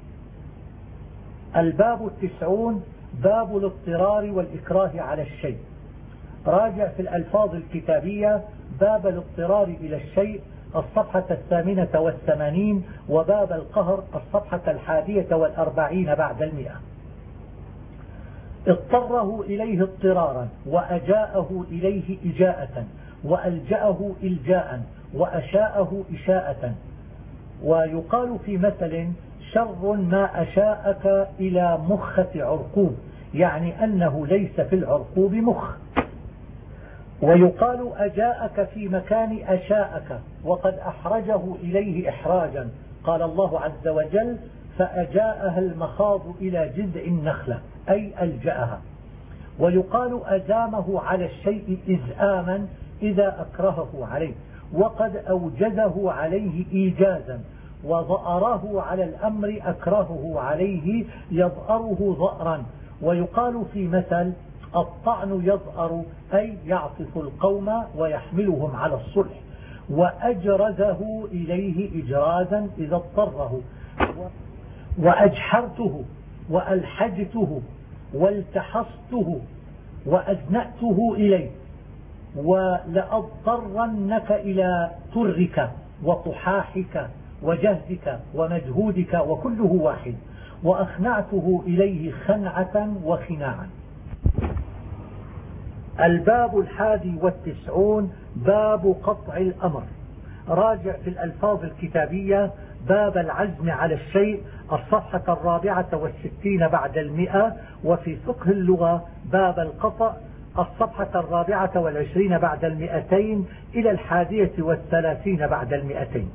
الباب 90 باب الاضطرار والإكراه على الشيء. راجع في الألفاظ الكتابية باب الاضطرار إلى الشيء الصفحة 88 وباب القهر الصفحة 41 بعد 100. اضطره إليه اضطرارا، وأجاءه إليه إجاءة، وألجأه إلجاء، وأشاءه إشاءة. ويقال في مثل: شر ما أشاءك إلى مخة عرقوب، يعني أنه ليس في العرقوب مخ. ويقال: أجاءك في مكان أشاءك، وقد أحرجه إليه إحراجا. قال الله عز وجل: فأجاءها المخاض إلى جذع النخلة، أي ألجأها. ويقال: أزامه على الشيء إزآما إذا أكرهه عليه، وقد أوجزه عليه إيجازا. وضأره على الأمر أكرهه عليه، يضأره ضأرا. ويقال في مثل: الطعن يضأر، أي يعطف القوم ويحملهم على الصلح. وأجرزه إليه إجرازا إذا اضطره. وأجحرته وألحجته والتحصته وأزنأته إليه. ولأضطرنك إلى ترك وطحاحك وجهدك ومجهودك، وكله واحد. وأخنعته إليه خنعة وخناعا. الباب 91 باب قطع الأمر. راجع في الألفاظ الكتابية باب العزم على الشيء، الصفحة 64 بعد 100. وفي فقه اللغة باب القطع، الصفحة 24 بعد 200 إلى 31 بعد 200.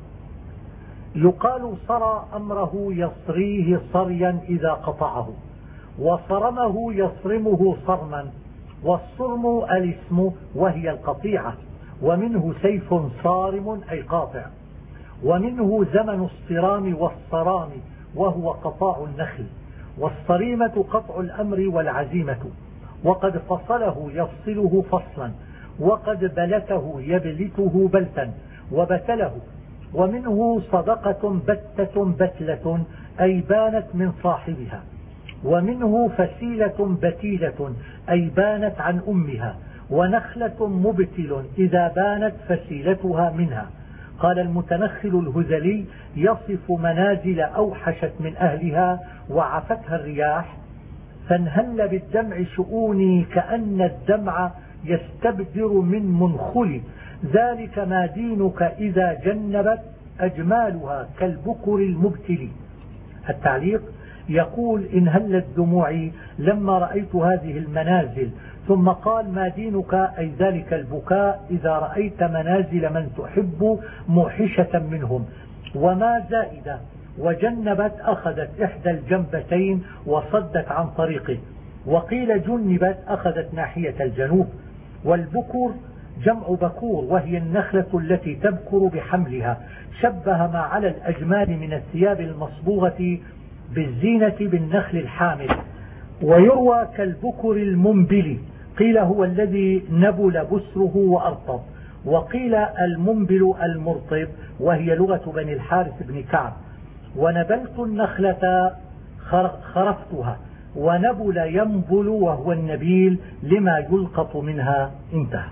يقال: صرى أمره يصريه صريا إذا قطعه، وصرمه يصرمه صرما. والصرم الاسم وهي القطيعة، ومنه سيف صارم أي قاطع. ومنه زمن الصرام والصرام، وهو قطاع النخل. والصريمة قطع الأمر والعزيمة. وقد فصله يفصله فصلا، وقد بلته يبلته بلتا، وبتله. ومنه صدقة بتة بتلة، أي بانت من صاحبها. ومنه فسيلة بتيلة، أي بانت عن أمها. ونخلة مبتل، إذا بانت فسيلتها منها. قال المتنخل الهذلي: يصف منازل أوحشت من أهلها وعفتها الرياح. فانهل بالدمع شؤوني كأن الدمع يستبدر من منخل. ذلك ما دينك إذا جنبت أجمالها كالبكر المبتل. التعليق يقول: انهلت دموعي لما رأيت هذه المنازل. ثم قال: ما دينك، أي ذلك البكاء إذا رأيت منازل من تحب موحشة منهم. وما زائدة. وجنبت أخذت إحدى الجنبتين وصدت عن طريقه. وقيل جنبت أخذت ناحية الجنوب. والبكر جمع بكور، وهي النخلة التي تبكر بحملها. شبه ما على الأجمال من الثياب المصبوغة بالزينة بالنخل الحامل. ويروى كالبكر المنبل، قيل هو الذي نبل بسره وأرطب. وقيل المنبل المرطب، وهي لغة بني الحارث بن كعب. ونبلت النخلة خرفتها. ونبل ينبل وهو النبيل لما يلقط منها. انتهى.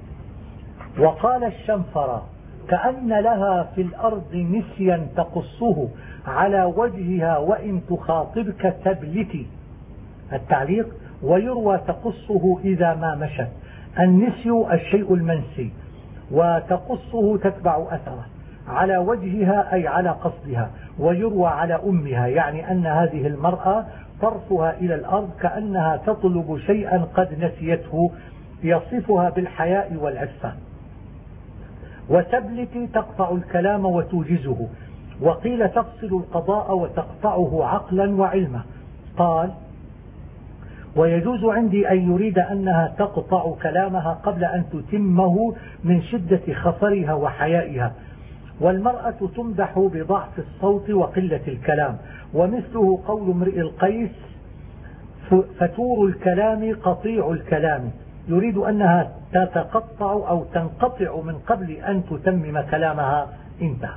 وقال الشنفر: كأن لها في الأرض نسيا تقصه على وجهها وإن تخاطبك تبلتي. التعليق: ويروى تقصه إذا ما مشت. النسي الشيء المنسي، وتقصه تتبع أثره. على وجهها أي على قصدها. ويروى على أمها، يعني أن هذه المرأة طرفها إلى الأرض كأنها تطلب شيئا قد نسيته، يصفها بالحياء والعفة. وتبلتي تقطع الكلام وتوجزه. وقيل تفصل القضاء وتقطعه عقلا وعلما. قال: ويجوز عندي أن يريد أنها تقطع كلامها قبل أن تتمه من شدة خفرها وحيائها. والمرأة تمدح بضعف الصوت وقلة الكلام. ومثله قول امرئ القيس: فتور الكلام قطيع الكلام، يريد أنها تتقطع أو تنقطع من قبل أن تتمم كلامها. انتهى.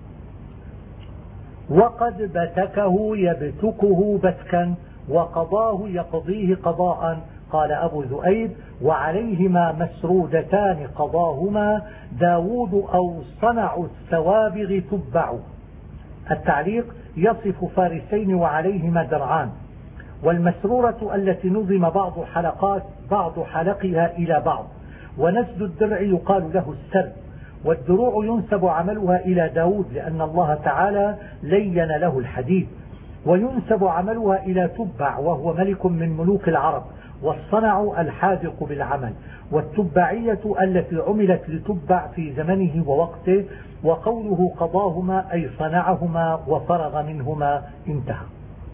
وقد بتكه يبتكه بتكا، وقضاه يقضيه قضاء. قال أبو ذؤيب: وعليهما مسرودتان قضاهما داود أو صنع الثوابغ تبع. التعليق: يصف فارسين وعليهما درعان. والمسرورة التي نظم بعض حلقها إلى بعض. ونسج الدرع يقال له السرد. والدروع ينسب عملها إلى داود لأن الله تعالى لين له الحديد. وينسب عملها إلى تبع وهو ملك من ملوك العرب، والصنع الحاذق بالعمل. والتبعية التي عملت لتبع في زمنه ووقته، وقوله قضاهما أي صنعهما وفرغ منهما انتهى.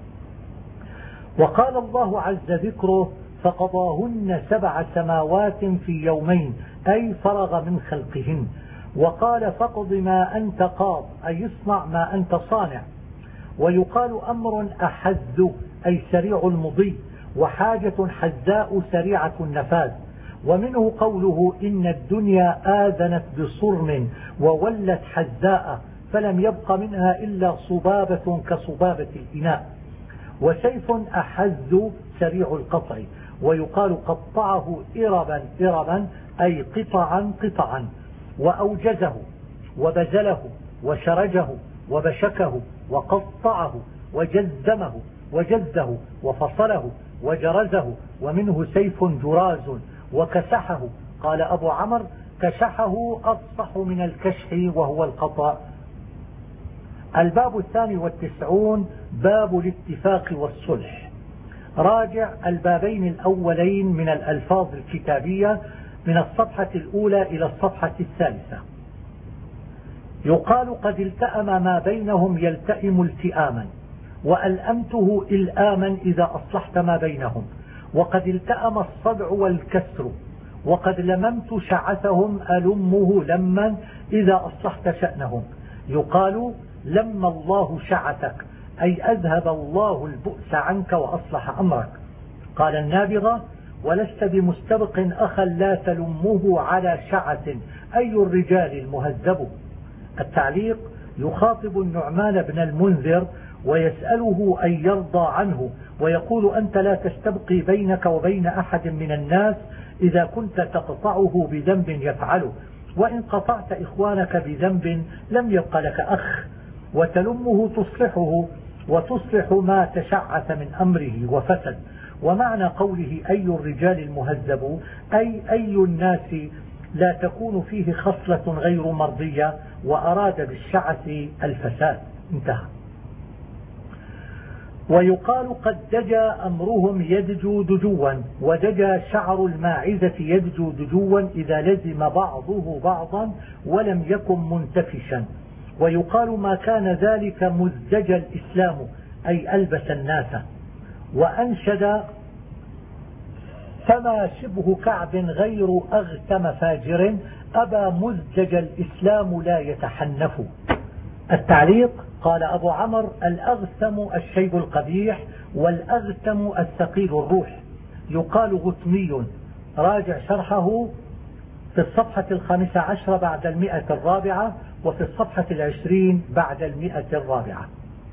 وقال الله عز ذكره فقضاهن 7 سماوات في يومين أي فرغ من خلقهن. وقال فاقض ما أنت قاض أي اصنع ما أنت صانع. ويقال أمر أحز أي سريع المضي، وحاجة حزاء سريعة النفاذ. ومنه قوله إن الدنيا آذنت بصرم وولت حزاء فلم يبق منها إلا صبابة كصبابة الإناء. وسيف أحز سريع القطع. ويقال قطعه إربا إربا أي قطعا قطعا. وأوجزه وبزله وشرجه وبشكه وقطعه وجزمه وجزه وفصله وجرزه. ومنه سيف جراز. وكسحه قال أبو عمرو كشحه أفصح من الكشح وهو القطع. الباب 92 باب الاتفاق والصلح. راجع البابين الأولين من الألفاظ الكتابية من الصفحة الأولى إلى الصفحة الثالثة. يقال قد التأم ما بينهم يلتئم التئاما، وألأمته إلآما إذا أصلحت ما بينهم. وقد التأم الصدع والكسر. وقد لممت شعثهم ألمه لما إذا أصلحت شأنهم. يقال لم الله شعثك أي أذهب الله البؤس عنك وأصلح أمرك. قال النابغة ولست بمستبق أخا لا تلمه على شعث أي الرجال المهذب. التعليق يخاطب النعمان بن المنذر ويسأله أن يرضى عنه، ويقول أنت لا تستبقي بينك وبين أحد من الناس إذا كنت تقطعه بذنب يفعله، وإن قطعت إخوانك بذنب لم يبق لك أخ. وتلمه تصلحه، وتصلح ما تشعث من أمره وفسد. ومعنى قوله أي الرجال المهذب أي الناس لا تكون فيه خصلة غير مرضية، وأراد بالشعث الفساد. انتهى. ويقال قد دجى أمرهم يدجو دجوا، ودجى شعر الماعزة يدجو دجوا إذا لزم بعضه بعضا ولم يكن منتفشا. ويقال ما كان ذلك مزدج الإسلام أي ألبس الناس. وأنشد فما شبه كعب غير أغتم فاجر أبى مزدج الإسلام لا يتحنف. التعليق قال أبو عمرو الأغثم الشيب القبيح، والأغتم الثقيل الروح. يقال غتمي. راجع شرحه في الصفحة 15 بعد 104 وفي الصفحة 20 بعد 104.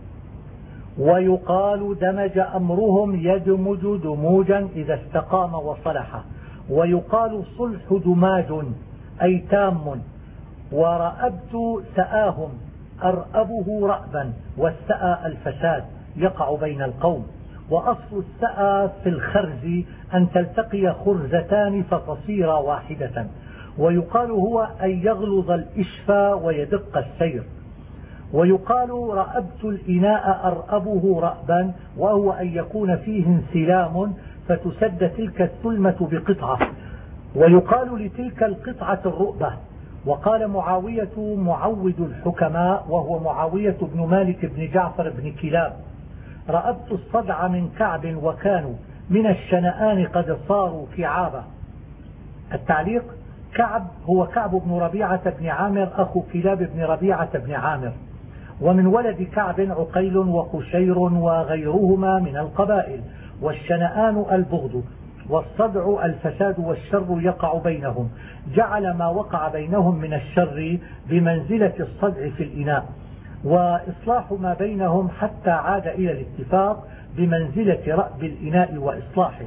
ويقال دمج أمرهم يدمج دموجا إذا استقام وصلح. ويقال صلح دماج أي تام. ورأبت سآهم أرأبه رأبا، والسأى الفساد يقع بين القوم. وأصل السأى في الخرز أن تلتقي خرزتان فتصير واحدة. ويقال هو أن يغلظ الإشفى ويدق السير. ويقال رأبت الإناء أرأبه رأبا، وهو أن يكون فيه انسلام فتسد تلك الثلمة بقطعة. ويقال لتلك القطعة الرؤبة. وقال معاوية معود الحكماء وهو معاوية بن مالك بن جعفر بن كلاب رأبت الصدع من كعب وكانوا من الشنآن قد صاروا كعابا. التعليق كعب هو كعب بن ربيعة بن عامر أخو كلاب بن ربيعة بن عامر. ومن ولد كعب عقيل وقشير وغيرهما من القبائل. والشنآن البغض، والصدع الفساد والشر يقع بينهم. جعل ما وقع بينهم من الشر بمنزلة الصدع في الإناء، وإصلاح ما بينهم حتى عاد إلى الاتفاق بمنزلة رأب الإناء وإصلاحه.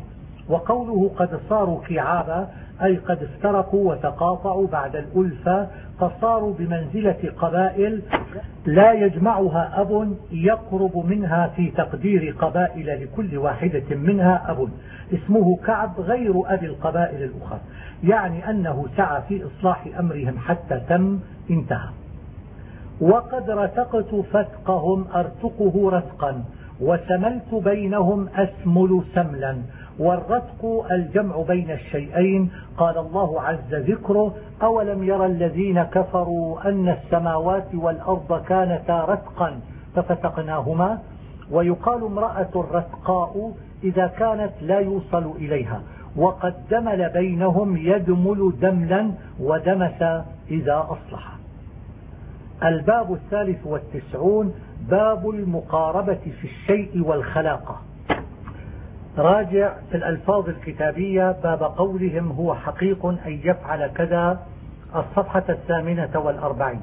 وقوله قد صاروا كعابا أي قد افترقوا وتقاطعوا بعد الألفة، فصاروا بمنزلة قبائل لا يجمعها أب يقرب منها في تقدير قبائل لكل واحدة منها أب اسمه كعب غير أبي القبائل الأخرى، يعني أنه سعى في إصلاح أمرهم حتى تم انتهى. وقد رتقت فتقهم أرتقه رتقا وسملت بينهم أسمل سملا، والرتق الجمع بين الشيئين. قال الله عز ذكره أولم يرى الذين كفروا أن السماوات والأرض كانتا رتقا ففتقناهما. ويقال امرأة رتقاء إذا كانت لا يوصل إليها، وقد دمل بينهم يدمل دملا ودمس إذا أصلح. الباب 93 باب المقاربة في الشيء والخلاقة. راجع في الألفاظ الكتابية باب قولهم هو حقيق أن يفعل كذا، الصفحة 48.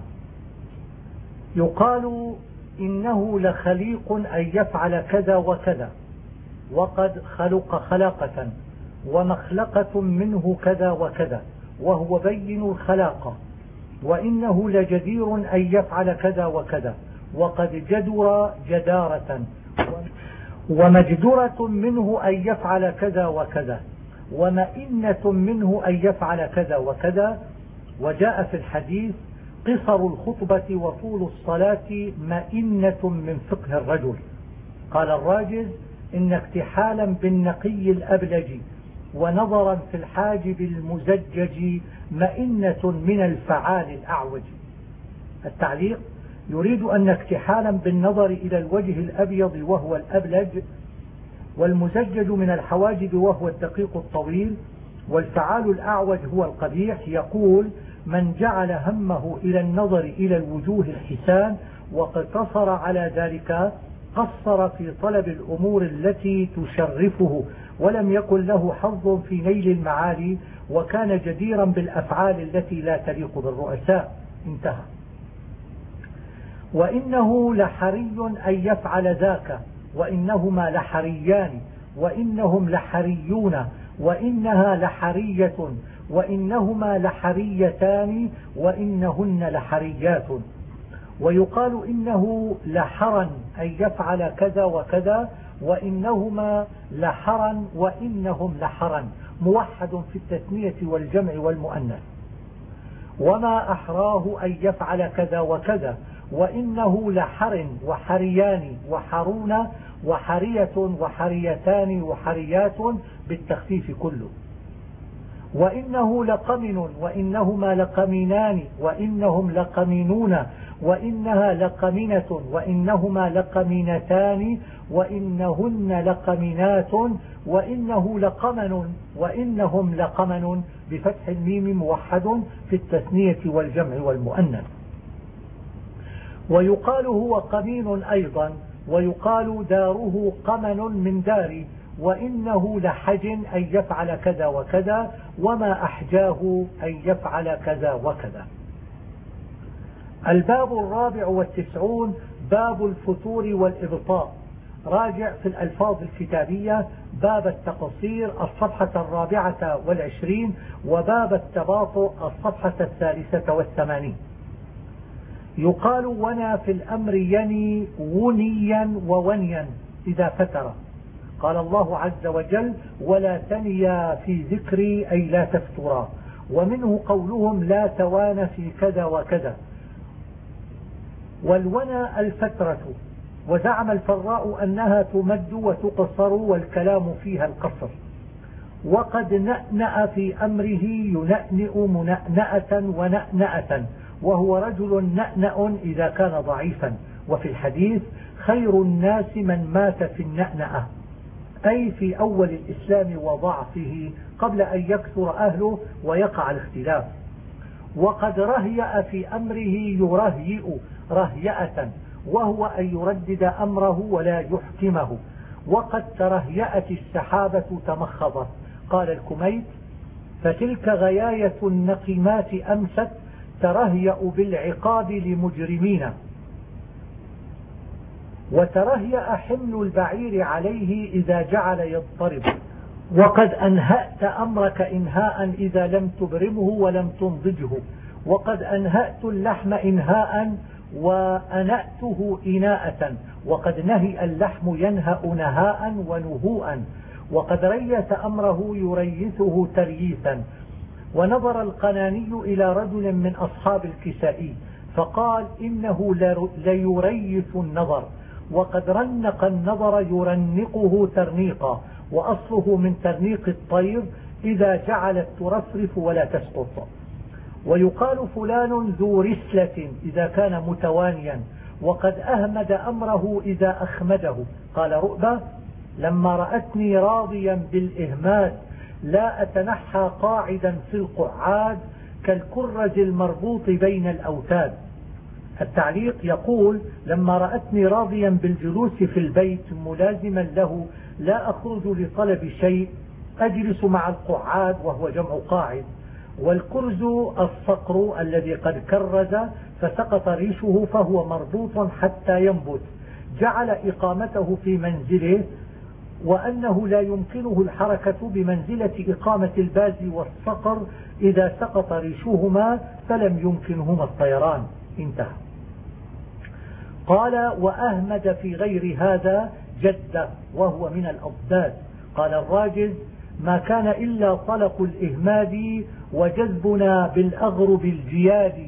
يقال إنه لخليق أن يفعل كذا وكذا، وقد خلق خلاقة ومخلقة منه كذا وكذا، وهو بين الخلاقة. وإنه لجدير أن يفعل كذا وكذا، وقد جدر جدارة، ومجدرة منه أن يفعل كذا وكذا، ومئنة منه أن يفعل كذا وكذا. وجاء في الحديث قصر الخطبة وطول الصلاة مئنة من فقه الرجل. قال الراجز إن اكتحالا بالنقي الأبلج ونظرا في الحاجب المزجج مئنة من الفعال الأعوج. التعليق يريد أن اكتحالا بالنظر إلى الوجه الأبيض وهو الأبلج، والمزجج من الحواجب وهو الدقيق الطويل، والفعال الأعوج هو القبيح. يقول من جعل همه إلى النظر إلى الوجوه الحسان واقتصر على ذلك قصر في طلب الأمور التي تشرفه، ولم يكن له حظ في نيل المعالي، وكان جديرا بالأفعال التي لا تليق بالرؤساء. انتهى. وإنه لحري أن يفعل ذاك، وإنهما لحريان، وإنهم لحريون، وإنها لحرية، وإنهما لحريتان، وإنهن لحريات. ويقال إنه لحرا أن يفعل كذا وكذا، وإنهما لحرا وإنهم لحرا، موحد في التثنية والجمع والمؤنث. وما أحراه أن يفعل كذا وكذا، وإنه لحر وحريان وحرون وحرية وحريتان وحريات بالتخفيف كله. وإنه لقمن، وإنهما لقمنان، وإنهم لقمنون، وإنها لقمنة، وإنهما لقمنتان، وإنهن لقمنات، وإنه لقمن، وإنهم لقمن بفتح الميم موحد في التثنية والجمع والمؤنث. ويقال هو قمين أيضا، ويقال داره قمن من داري، وإنه لحج أن يفعل كذا وكذا، وما أحجاه أن يفعل كذا وكذا. الباب 94 باب الفتور والإبطاء. راجع في الألفاظ الكتابية باب التقصير الصفحة 24، وباب التباطؤ الصفحة 83. يقال ونى في الأمر يني ونيا وونيا إذا فتر. قال الله عز وجل ولا تنيا في ذكري أي لا تفترا. ومنه قولهم لا توان في كذا وكذا. والونى الفترة. وزعم الفراء أنها تمد وتقصر والكلام فيها القصر. وقد نأنأ في أمره ينأنئ منأنأة ونأنأة، وهو رجل نأنأ إذا كان ضعيفا. وفي الحديث خير الناس من مات في النأنأة، أي في أول الإسلام وضعفه قبل أن يكثر أهله ويقع الاختلاف. وقد رهيأ في أمره يرهيئ رهيئة، وهو أن يردد أمره ولا يحكمه. وقد ترهيأت السحابة تمخضت. قال الكميت فتلك غياية النقمات أمست ترهيأ بالعقاب لمجرمين. وترهيأ حمل البعير عليه إذا جعل يضطرب. وقد أنهأت أمرك إنهاء إذا لم تبرمه ولم تنضجه، وقد أنهأت اللحم إنهاء وأنأته إناءة، وقد نهئ اللحم ينهأ نهاء ونهوءا، وقد ريث أمره يريثه ترييثا. ونظر القناني إلى رجل من أصحاب الكسائي فقال إنه ليريث النظر، وقد رنق النظر يرنقه ترنيقا، وأصله من ترنيق الطير إذا جعلت ترفرف ولا تسقط. ويقال فلان ذو رسلة إذا كان متوانيا، وقد أهمد أمره إذا أخمده. قال رؤبة لما رأتني راضيا بالإهماد لا أتنحى قاعدا في القعاد كالكرز المربوط بين الأوتاد. التعليق يقول لما رأتني راضيا بالجلوس في البيت ملازما له لا أخرج لطلب شيء أجلس مع القعاد وهو جمع قاعد. والكرز الصقر الذي قد كرز فسقط ريشه فهو مربوط حتى ينبت، جعل إقامته في منزله، وأنه لا يمكنه الحركة بمنزلة إقامة الباز والصقر إذا سقط ريشهما فلم يمكنهما الطيران. انتهى. قال وأهمد في غير هذا جد وهو من الأضداد. قال الراجز ما كان إلا طلق الإهماد وجذبنا بالأغرب الجياد.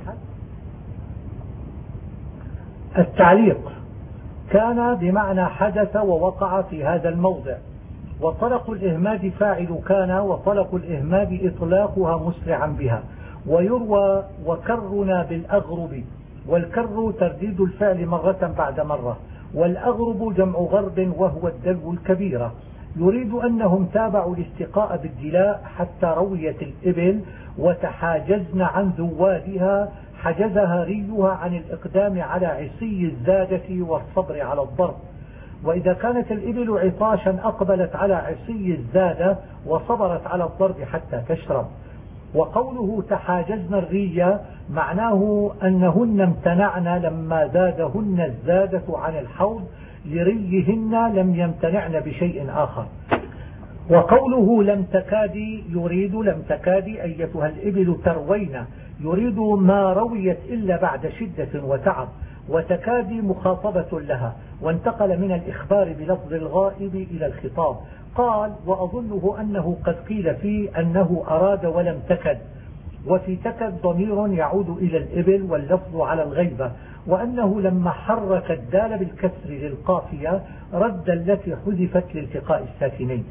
التعليق كان بمعنى حدث ووقع في هذا الموضع، وطلق الإهماد فاعل كان، وطلق الإهماد إطلاقها مسرعا بها. ويروى وكرنا بالأغرب، والكر ترديد الفعل مرة بعد مرة، والأغرب جمع غرب وهو الدلو الكبيرة. يريد أنهم تابعوا الاستقاء بالدلاء حتى رويت الإبل وتحاجزن عن ذوالها، حجزها ريها عن الإقدام على عصي الزادة والصبر على الضرب. وإذا كانت الإبل عطاشا أقبلت على عصي الزادة وصبرت على الضرب حتى تشرب. وقوله تحاجزن الرية معناه أنهن امتنعن لما زادهن الزادة عن الحوض لريهن، لم يمتنعن بشيء آخر. وقوله لم تكادي يريد لم تكادي أيتها الإبل تروين، يريد ما رويت إلا بعد شدة وتعب، وتكادي مخاطبة لها، وانتقل من الإخبار بلفظ الغائب إلى الخطاب. قال وأظنه أنه قد قيل فيه أنه أراد ولم تكد، وفي تكد ضمير يعود إلى الإبل واللفظ على الغيبة، وأنه لما حرك الدال بالكسر للقافية رد التي حذفت لالتقاء الساكنين.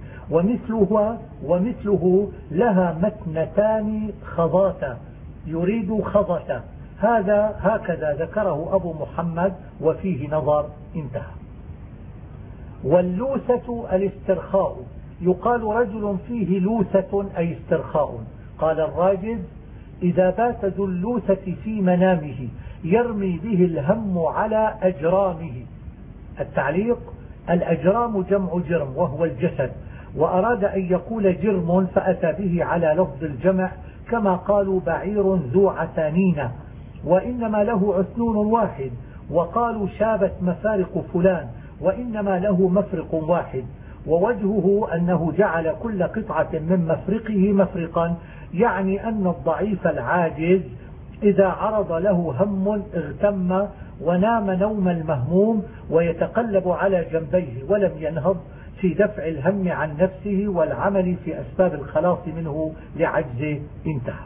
ومثله لها متنتان خضاتا يريد خضتا، هذا هكذا ذكره أبو محمد وفيه نظر. انتهى. واللوثة الاسترخاء، يقال رجل فيه لوثة أي استرخاء. قال الراجز إذا بات ذو اللوثة في منامه يرمي به الهم على أجرامه. التعليق الأجرام جمع جرم وهو الجسد، وأراد أن يقول جرم فأتى به على لفظ الجمع، كما قالوا بعير ذو عتانين، وإنما له عثنون واحد، وقالوا شابت مفارق فلان، وإنما له مفرق واحد. ووجهه أنه جعل كل قطعة من مفرقه مفرقا، يعني أن الضعيف العاجز إذا عرض له هم اغتم ونام نوم المهموم ويتقلب على جنبيه ولم ينهض في دفع الهم عن نفسه والعمل في أسباب الخلاص منه لعجزه. انتهى.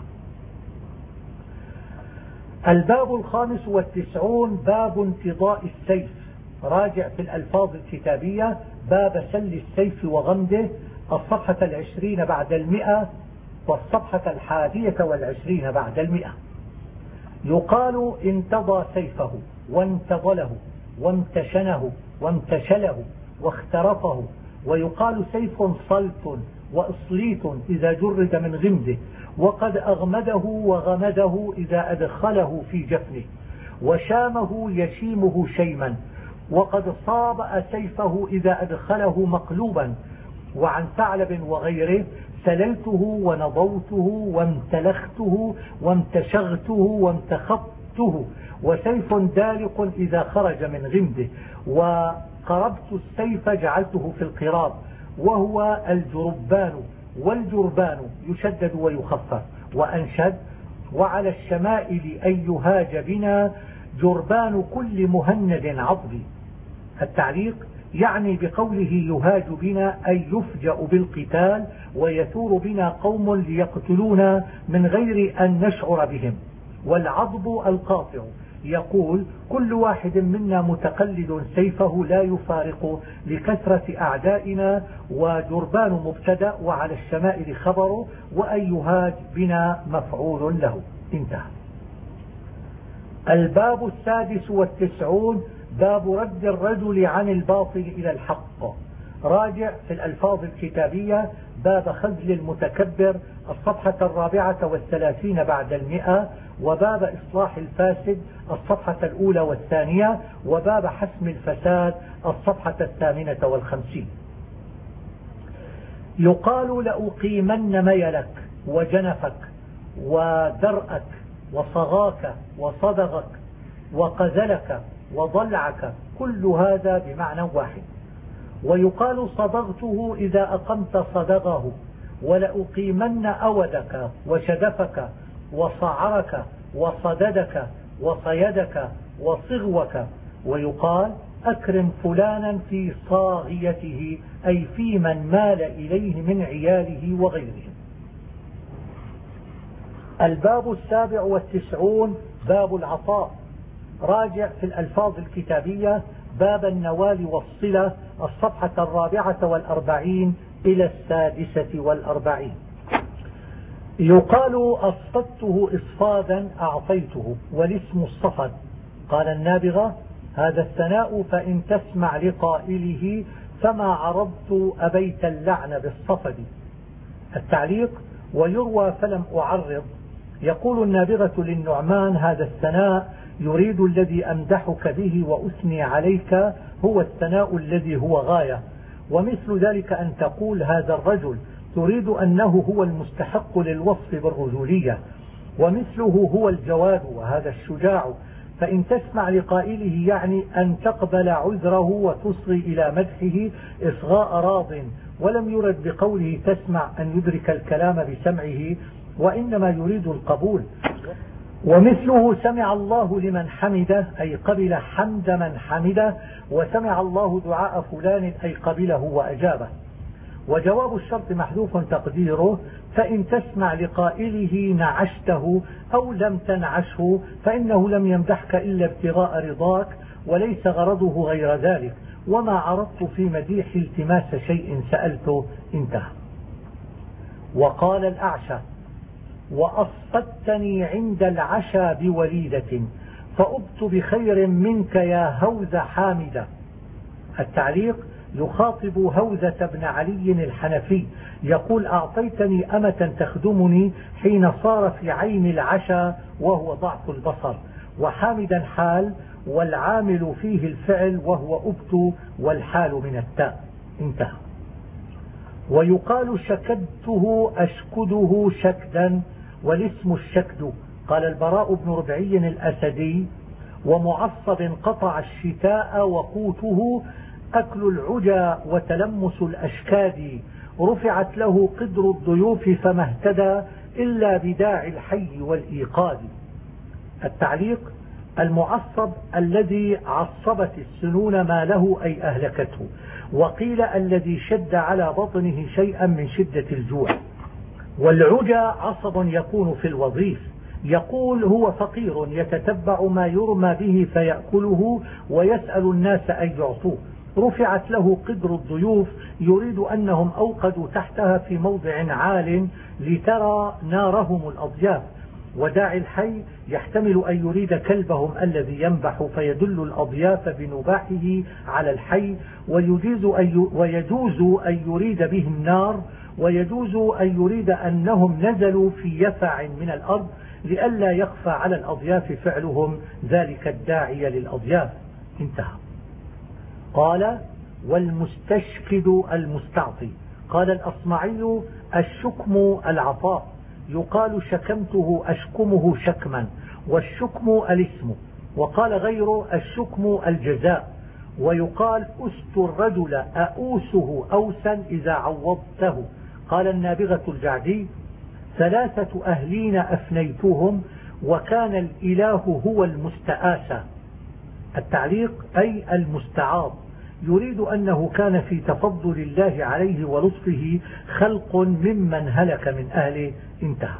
الباب 95 باب انتضاء السيف. راجع في الألفاظ الكتابية باب سل السيف وغمده، الصفحة 20 بعد 100 والصفحة 21 بعد 100. يقال انتضى سيفه وانتضله وامتشنه وامتشله واخترطه. ويقال سيف صلت وإصليت إذا جرد من غمده، وقد أغمده وغمده إذا أدخله في جفنه، وشامه يشيمه شيما، وقد صابأ سيفه إذا أدخله مقلوبا. وعن ثعلب وغيره سللته ونضوته وامتلخته وامتشغته وامتخطته. وسيف دالق إذا خرج من غمده، وقربت السيف جعلته في القراب، وهو الجربان، والجربان يشدد ويخفف. وأنشد: وعلى الشمائل أن يهاج بنا جربان كل مهند عضبي. التعليق: يعني بقوله يهاج بنا أي يفجأ بالقتال ويثور بنا قوم ليقتلونا من غير أن نشعر بهم. والعضب القاطع، يقول: كل واحد منا متقلد سيفه لا يفارق لكثرة أعدائنا. وجربان مبتدأ، وعلى الشمائل خبر، وأن يهاج بنا مفعول له. انتهى. الباب 96 باب رد الرجل عن الباطل إلى الحق. راجع في الألفاظ الكتابية باب خذل المتكبر الصفحة 34 بعد 100، وباب إصلاح الفاسد الصفحة 1 والثانية، وباب حسم الفساد الصفحة 58. يقال: لأقيمن ميلك وجنفك ودرأك وصغاك وصدغك وقذلك وضلعك، كل هذا بمعنى واحد. ويقال: صدغته إذا أقمت صدغه. ولأقيمن أودك وشدفك وصعرك وصددك وصيدك وصغوك. ويقال: أكرم فلانا في صاغيته، أي في من مال إليه من عياله وغيرهم. الباب 97 باب العطاء. راجع في الألفاظ الكتابية باب النوال والصلة الصفحة 44 إلى 46. يقال: أصفدته إصفادا أعطيته، والاسم الصفد. قال النابغة: هذا الثناء فإن تسمع لقائله فما عرضت أبيت اللعن بالصفد. التعليق: ويروى فلم أعرض. يقول النابغة للنعمان: هذا الثناء يريد الذي أمدحك به وأثني عليك هو الثناء الذي هو غاية. ومثل ذلك أن تقول: هذا الرجل، تريد أنه هو المستحق للوصف بالرجولية. ومثله هو الجواد، وهذا الشجاع. فإن تسمع لقائله يعني أن تقبل عذره وتصغي إلى مدحه إصغاء راض. ولم يرد بقوله تسمع أن يدرك الكلام بسمعه، وإنما يريد القبول. ومثله سمع الله لمن حمده، أي قبل حمد من حمده. وسمع الله دعاء فلان، أي قبله وأجابه. وجواب الشرط محذوف تقديره: فإن تسمع لقائله نعشته أو لم تنعشه، فإنه لم يمدحك إلا ابتغاء رضاك وليس غرضه غير ذلك. وما عرضت في مديح التماس شيء سألته. انتهى. وقال الأعشى: وأصفتني عند العشا بوليدة، فأبت بخير منك يا هوز حامدة. التعليق: يخاطب هوزة بن علي الحنفي، يقول: أعطيتني أمة تخدمني حين صار في عين العشا وهو ضعف البصر. وحامدا حال، والعامل فيه الفعل، وهو أبت، والحال من التاء. انتهى. ويقال: شكدته أشكده شكدا، والاسم الشكد. قال البراء بن ربعي الأسدي: ومعصب قطع الشتاء وقوته أكل العجا وتلمس الأشكاد. رفعت له قدر الضيوف فما اهتدى إلا بداعي الحي والإيقاد. التعليق: المعصب الذي عصبت السنون ما له، أي أهلكته. وقيل: الذي شد على بطنه شيئا من شدة الجوع. والعجا عصب يكون في الوظيف. يقول: هو فقير يتتبع ما يرمى به فيأكله ويسأل الناس أن يعطوه. رفعت له قدر الضيوف، يريد أنهم أوقدوا تحتها في موضع عال لترى نارهم الأضياف. وداعي الحي يحتمل أن يريد كلبهم الذي ينبح فيدل الأضياف بنباحه على الحي. ويجوز أن يريد به النار، ويجوز أن يريد أنهم نزلوا في يفع من الأرض لئلا يخفى على الأضياف فعلهم ذلك الداعي للأضياف. انتهى. قال: والمستشكد المستعطي. قال الأصمعي: الشكم العطاء. يقال: شكمته أشكمه شكما، والشكم الاسم. وقال غيره: الشكم الجزاء. ويقال أست الرجل أؤوسه أوسا إذا عوضته. قال النابغة الجعدي: 3 أهلين أفنيتهم وكان الإله هو المستآسى. التعليق: أي المستعاض، يريد أنه كان في تفضل الله عليه ولطفه خلق ممن هلك من أهله. انتهى.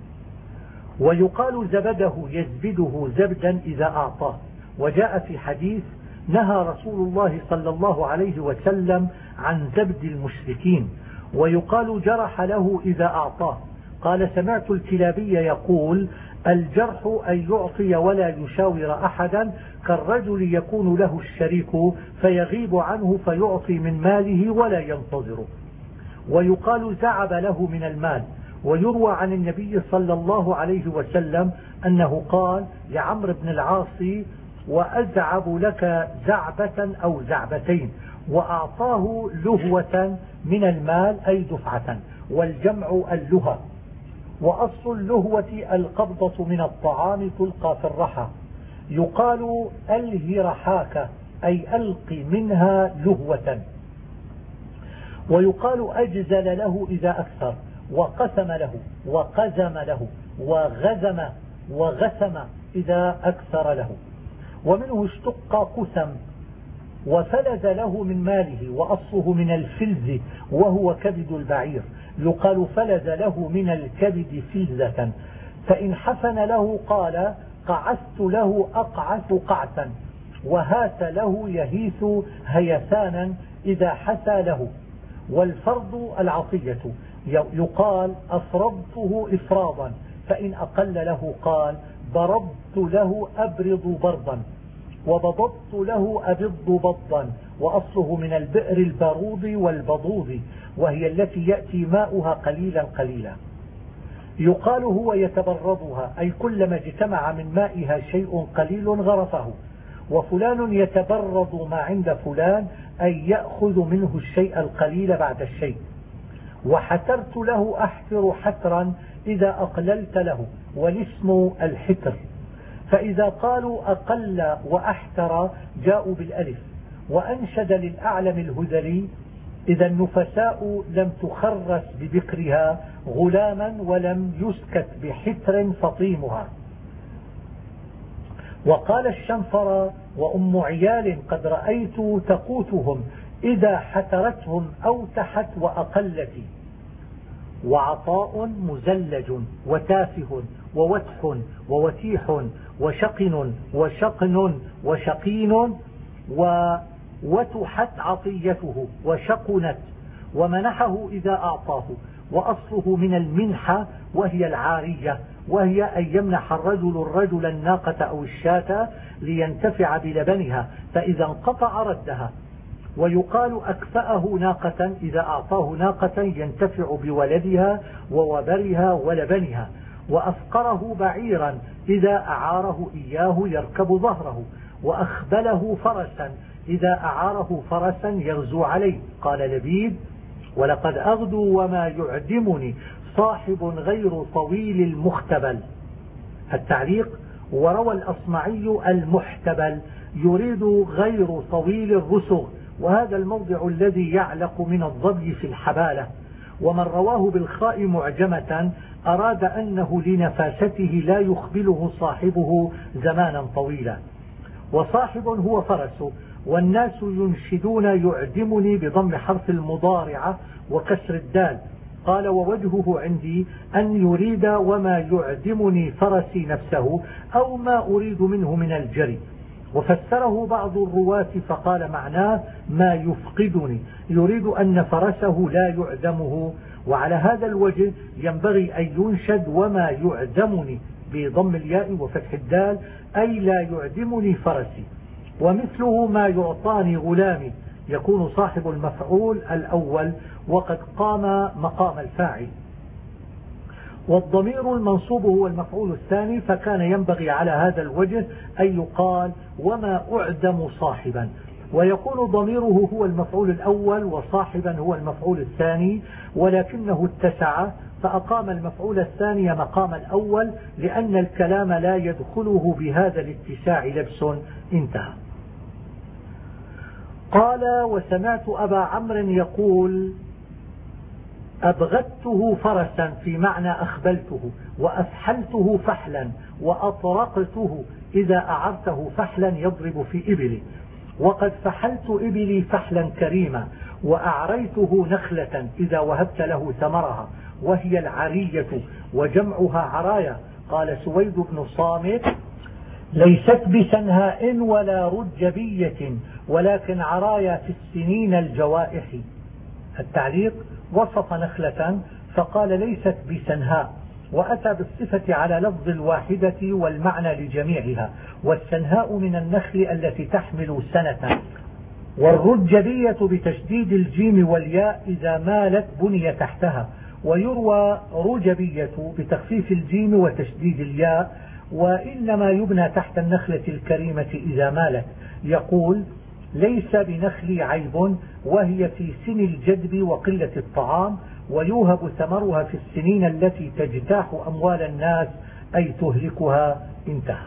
ويقال زبده يزبده زبدا إذا أعطاه. وجاء في حديث: نهى رسول الله صلى الله عليه وسلم عن زبد المشركين. ويقال جرح له إذا أعطاه. قال: سمعت الكلابي يقول: الجرح أن يعطي ولا يشاور أحدا، كالرجل يكون له الشريك فيغيب عنه فيعطي من ماله ولا ينتظره. ويقال زعب له من المال. ويروى عن النبي صلى الله عليه وسلم أنه قال لعمرو بن العاص: وأزعب لك زعبة أو زعبتين، وأعطاه لهوة من المال أي دفعة، والجمع اللهى. وأصل اللهوة القبضة من الطعام تلقى في الرحى. يقال ألهي رحاك أي ألق منها لهوة. ويقال أجزل له إذا أكثر، وقسم له وقزم له وغزم وغسم إذا أكثر له. ومنه اشتق قسم. وفلذ له من ماله، وأصله من الفلز وهو كبد البعير. يقال فلذ له من الكبد فلزة. فإن حفن له قال: قعست له أقعث قعثا. وهاس له يهيث هيثانا إذا حسى له. والفرض العطية. يقال أفرضته إفراضا. فإن أقل له قال: برضت له أبرض برضا، وبضضت له أبض بضا. وأصله من البئر البارود والبضوض، وهي التي يأتي ماؤها قليلا قليلا. يقال هو يتبرضها، أي كلما اجتمع من مائها شيء قليل غرفه. وفلان يتبرض ما عند فلان، أي يأخذ منه الشيء القليل بعد الشيء. وحترت له أحتر حترا إذا أقللت له، والاسم الحتر. فإذا قالوا أقل وأحتر جاءوا بالألف. وأنشد للأعلم الهذلي: إذا النفساء لم تخرس بذكرها غلاما، ولم يسكت بحتر فطيمها. وقال الشنفر: وأم عيال قد رأيت تقوتهم إذا حترتهم أوتحت وأقلت. وعطاء مزلج وتافه ووتح ووتيح وشقن وشقن وشقين. ووتحت عطيته وشقنت. ومنحه إذا أعطاه. وأصله من المنحة وهي العارية، وهي أن يمنح الرجل الناقة أو الشاة لينتفع بلبنها، فإذا انقطع ردها. ويقال أكفأه ناقة إذا أعطاه ناقة ينتفع بولدها ووبرها ولبنها. وأفقره بعيرا إذا أعاره إياه يركب ظهره. وأخبله فرسا إذا أعاره فرسا يغزو عليه. قال لبيد: ولقد أغدو وما يعدمني صاحب غير طويل المختبل. التعليق: وروى الأصمعي المحتبل يريد غير طويل الرسغ، وهذا الموضع الذي يعلق من الضبي في الحبالة. ومن رواه بالخاء معجمة أراد أنه لنفاسته لا يخبله صاحبه زمانا طويلا. وصاحب هو فرسه. والناس ينشدون يعدمني بضم حرف المضارعة وكسر الدال. قال: ووجهه عندي أن يريد وما يعدمني فرسي نفسه، أو ما أريد منه من الجري. وفسره بعض الرواة فقال معناه ما يفقدني، يريد أن فرسه لا يعدمه. وعلى هذا الوجه ينبغي أن ينشد وما يعدمني بضم الياء وفتح الدال، أي لا يعدمني فرسي. ومثله ما يعطاني غلامي، يكون صاحب المفعول الأول وقد قام مقام الفاعل. والضمير المنصوب هو المفعول الثاني، فكان ينبغي على هذا الوجه أن يقال وما أعدم صاحبا. ويكون ضميره هو المفعول الأول وصاحبا هو المفعول الثاني، ولكنه اتسع فأقام المفعول الثاني مقام الأول، لأن الكلام لا يدخله بهذا الاتساع لبس. انتهى. قال: وسمعت أبا عمرو يقول: أبغته فرسا، في معنى أخبلته، وأفحلته فحلا، وأطرقته إذا أعرته فحلا يضرب في إبلي، وقد فحلت إبلي فحلا كريما، وأعريته نخلة إذا وهبت له ثمرها، وهي العرية وجمعها عرايا. قال سويد بن صامت: ليست بسنهاء ولا رجبية، ولكن عرايا في السنين الجوائح. التعليق: وصف نخلة فقال ليست بسنهاء، وأتى بالصفة على لفظ الواحدة والمعنى لجميعها، والسنهاء من النخل التي تحمل سنة. والرجبية بتشديد الجيم والياء إذا مالت بني تحتها، ويروى رجبية بتخفيف الجيم وتشديد الياء، وإنما يبنى تحت النخلة الكريمة إذا مالت. يقول: ليس بنخلي عيب، وهي في سن الجدب وقلة الطعام، ويوهب ثمرها في السنين التي تجتاح أموال الناس، أي تهلكها. انتهى.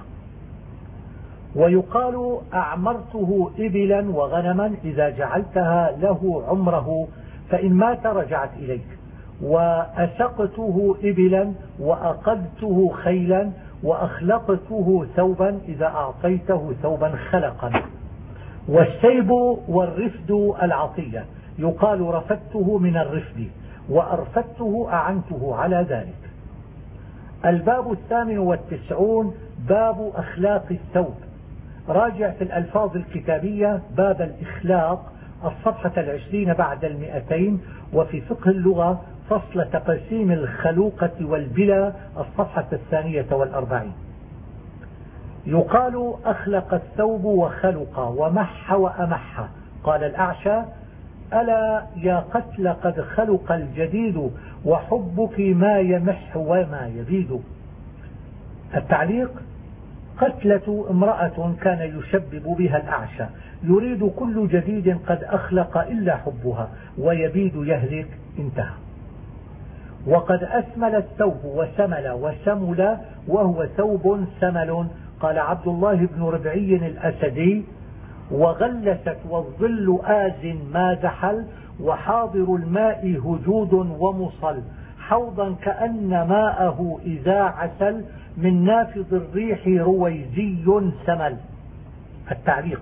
ويقال: أعمرته إبلا وغنما إذا جعلتها له عمره، فإن مات رجعت إليك. وأسقته إبلا وأقدته خيلا وأخلقته ثوبا إذا أعطيته ثوبا خلقا. والسيب والرفد العطية، يقال: رفدته من الرفد، وأرفدته أعنته على ذلك. الباب 98 باب أخلاق الثوب. راجع في الألفاظ الكتابية باب الإخلاق الصفحة 20 بعد 200، وفي فقه اللغة فصل تقسيم الخلوقة والبلا الصفحة 42. يقال: أخلق الثوب وخلق ومح وأمح. قال الأعشى: ألا يا قتل قد خلق الجديد، وحبك ما يمح وما يبيد. التعليق: قتلة امرأة كان يشبب بها الأعشى، يريد كل جديد قد أخلق إلا حبها، ويبيد يهلك. انتهى. وقد أسمل الثوب وسمل وسمل، وهو ثوب سمل. قال عبد الله بن ربعي الأسدي: وغلست والظل آز ما زحل، وحاضر الماء هجود ومصل، حوضا كأن ماءه إذا عسل، من نافذ الريح رويزي سمل. التعليق: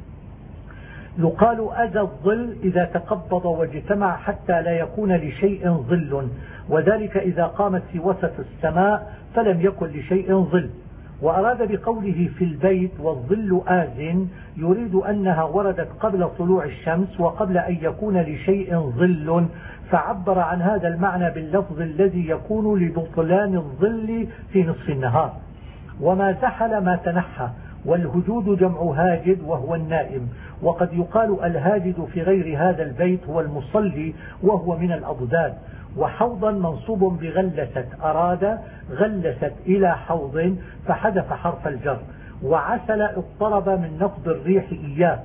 يقال: أذى الظل إذا تقبض واجتمع حتى لا يكون لشيء ظل، وذلك إذا قامت في وسط السماء فلم يكن لشيء ظل. وأراد بقوله في البيت والظل آز يريد أنها وردت قبل طلوع الشمس وقبل أن يكون لشيء ظل، فعبر عن هذا المعنى باللفظ الذي يكون لبطلان الظل في نصف النهار. وما زحل ما تنحى، والهجود جمع هاجد وهو النائم. وقد يقال الهاجد في غير هذا البيت هو المصلي، وهو من الأضداد. وحوضا منصوب بغلست، أراد غلست إلى حوض فحذف حرف الجر. وعسل اضطرب من نفض الريح إياه.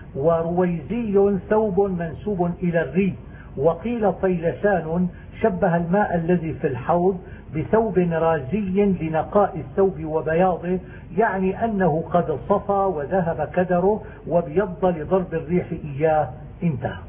ورويزي ثوب منسوب إلى الري. وقيل طيلسان شبه الماء الذي في الحوض بثوب رازي لنقاء الثوب وبياضه، يعني أنه قد صفى وذهب كدره وابيض لضرب الريح إياه. انتهى.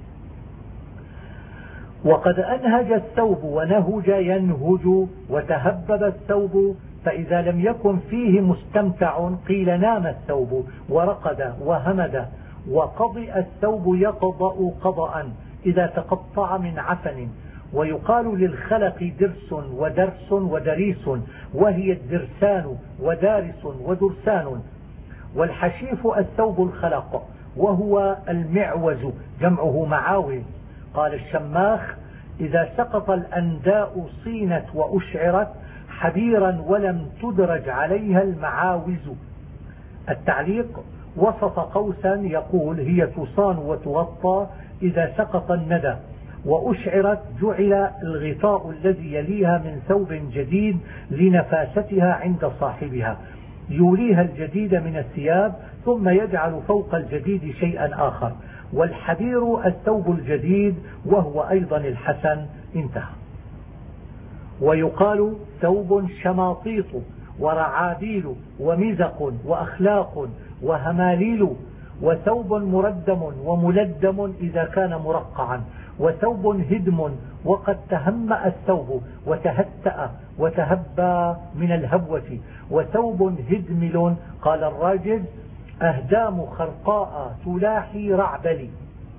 وقد أنهج الثوب ونهج ينهج، وتهبب الثوب، فإذا لم يكن فيه مستمتع قيل نام الثوب ورقد وهمد. وقضئ الثوب يقضأ قضأ إذا تقطع من عفن. ويقال للخلق درس ودرس ودريس، وهي الدرسان ودارس ودرسان. والحشيف الثوب الخلق، وهو المعوز جمعه معاوز. قال الشماخ: إذا سقط الأنداء صينت وأشعرت حبيرا ولم تدرج عليها المعاوز. التعليق: وصف قوسا يقول: هي تصان وتغطى إذا سقط الندى. وأشعرت جعل الغطاء الذي يليها من ثوب جديد لنفاستها عند صاحبها، يوليها الجديد من الثياب ثم يجعل فوق الجديد شيئا آخر. والحبير الثوب الجديد، وهو أيضا الحسن. انتهى. ويقال: ثوب شماطيط ورعابيل ومزق وأخلاق وهماليل. وثوب مردم وملدم إذا كان مرقعا، وثوب هدم وقد تهمأ الثوب وتهتأ وتهبى من الهبوة، وثوب هدمل قال الراجل أهدام خرقاء تلاحي رعبلي،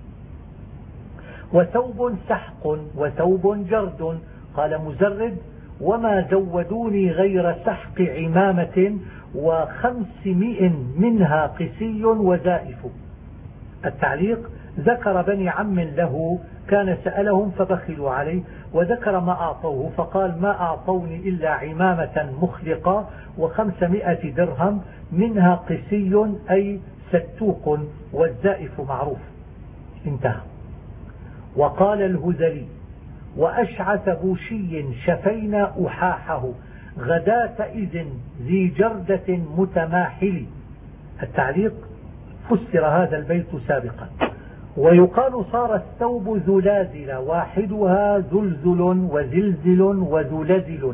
وثوب سحق وثوب جرد قال مزرد وما زودوني غير سحق عمامة 500 منها قسي وزائف. التعليق ذكر بني عم له كان سألهم فبخلوا عليه، وذكر ما أعطوه فقال ما أعطوني إلا عمامة مخلقة 500 درهم منها قسي أي ستوق والزائف معروف. انتهى. وقال الهذلي وأشعث بوشي شفينا أحاحه غداة إذن ذي جردة متماحل. التعليق فسر هذا البيت سابقا. ويقال صار الثوب ذلازل واحدها ذلذل وزلزل وذلذل،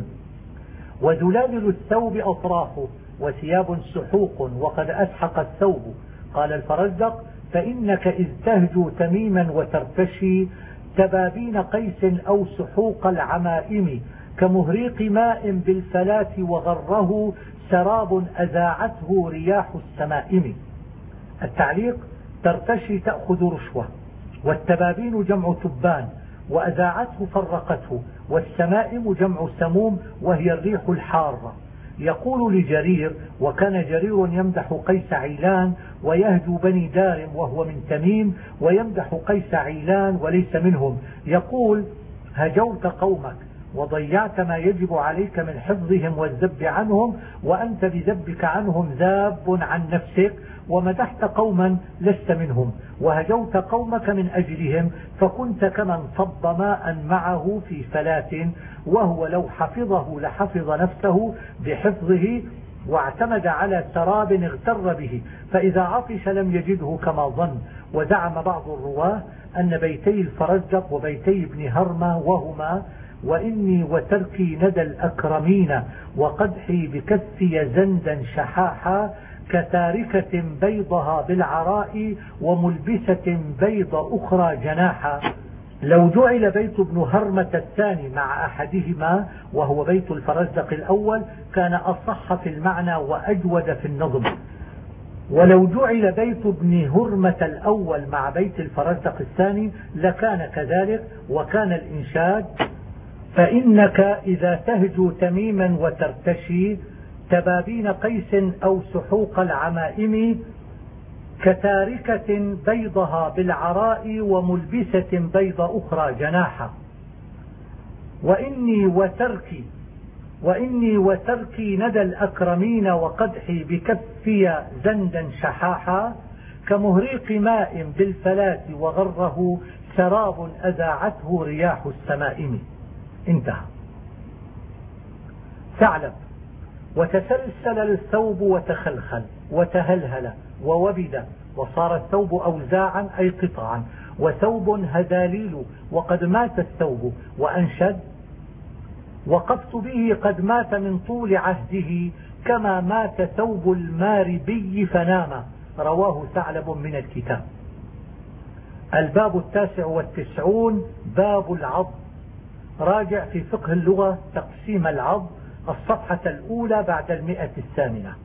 وذلازل الثوب أطرافه وثياب سحوق وقد أسحق الثوب. قال الفرزدق فإنك إذ تهجو تميما وترتشي تبابين قيس أو سحوق العمائم كمهريق ماء بالفلاة وغره سراب أذاعته رياح السمائم. التعليق ترتشي تأخذ رشوة، والتبابين جمع تبان، وأذاعته فرقته، والسمائم جمع سموم وهي الريح الحارة. يقول لجرير وكان جرير يمدح قيس عيلان ويهجو بني دار وهو من تميم ويمدح قيس عيلان وليس منهم، يقول هجوت قومك وضيعت ما يجب عليك من حفظهم والذب عنهم، وأنت بذبك عنهم ذاب عن نفسك، ومدحت قوما لست منهم، وهجوت قومك من أجلهم، فكنت كمن صب ماء معه في فلاة، وهو لو حفظه لحفظ نفسه بحفظه، واعتمد على سراب اغتر به، فإذا عطش لم يجده كما ظن. وزعم بعض الرواه أن بيتي الفرزدق وبيتي ابن هرمة وهما وإني وتركي ندى الأكرمين وقدحي بكفي زندا شحاحا كتاركة بيضها بالعراء وملبسة بيض أخرى جناحا. لو جعل بيت ابن هرمة الثاني مع أحدهما وهو بيت الفرزدق الأول كان أصح في المعنى وأجود في النظم، ولو جعل بيت ابن هرمة الأول مع بيت الفرزدق الثاني لكان كذلك. وكان الإنشاد فإنك إذا تهجو تميما وترتشي تبابين قيس أو سحوق العمائم كتاركة بيضها بالعراء وملبسة بيض أخرى جناحا. وإني وتركي ندى الأكرمين وقدحي بكفي زندا شحاحا كمهريق ماء بالفلاة وغره سراب أذاعته رياح السمائم. انتهى. ثعلب وتسلسل الثوب وتخلخل وتهلهل ووبد وصار الثوب أوزاعا أي قطعا، وثوب هذاليل وقد مات الثوب. وأنشد وقفت به قد مات من طول عهده كما مات ثوب الماربي فنام. رواه ثعلب من الكتاب. الباب 99 باب العض. راجع في فقه اللغة تقسيم العض الصفحة الأولى بعد 108.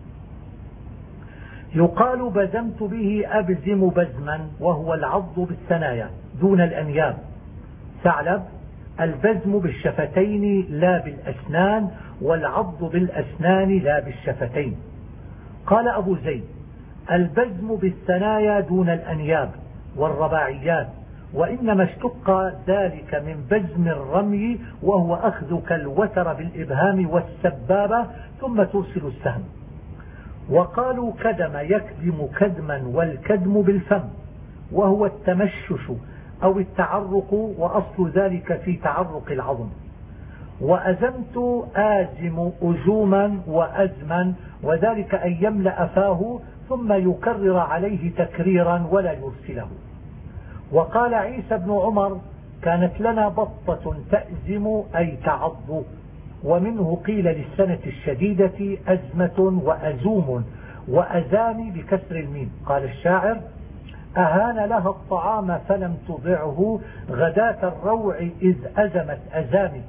يقال بزمت به أبزم بزما وهو العض بالثنايا دون الأنياب. ثعلب البزم بالشفتين لا بالأسنان، والعض بالأسنان لا بالشفتين. قال أبو زيد البزم بالثنايا دون الأنياب والرباعيات، وإنما اشتق ذلك من بزم الرمي وهو أخذك الوتر بالإبهام والسبابة ثم ترسل السهم. وقالوا كدم يكدم كدما والكدم بالفم وهو التمشش أو التعرق، وأصل ذلك في تعرق العظم. وأزمت آزم أزوما وأزما، وذلك أن يملأ فاه ثم يكرر عليه تكريرا ولا يرسله. وقال عيسى بن عمر كانت لنا بطة تأزم أي تعض، ومنه قيل للسنة الشديدة أزمة وأزوم، وأزامي بكسر الميم. قال الشاعر: أهان لها الطعام فلم تضعه غداة الروع إذ أزمت أزامي.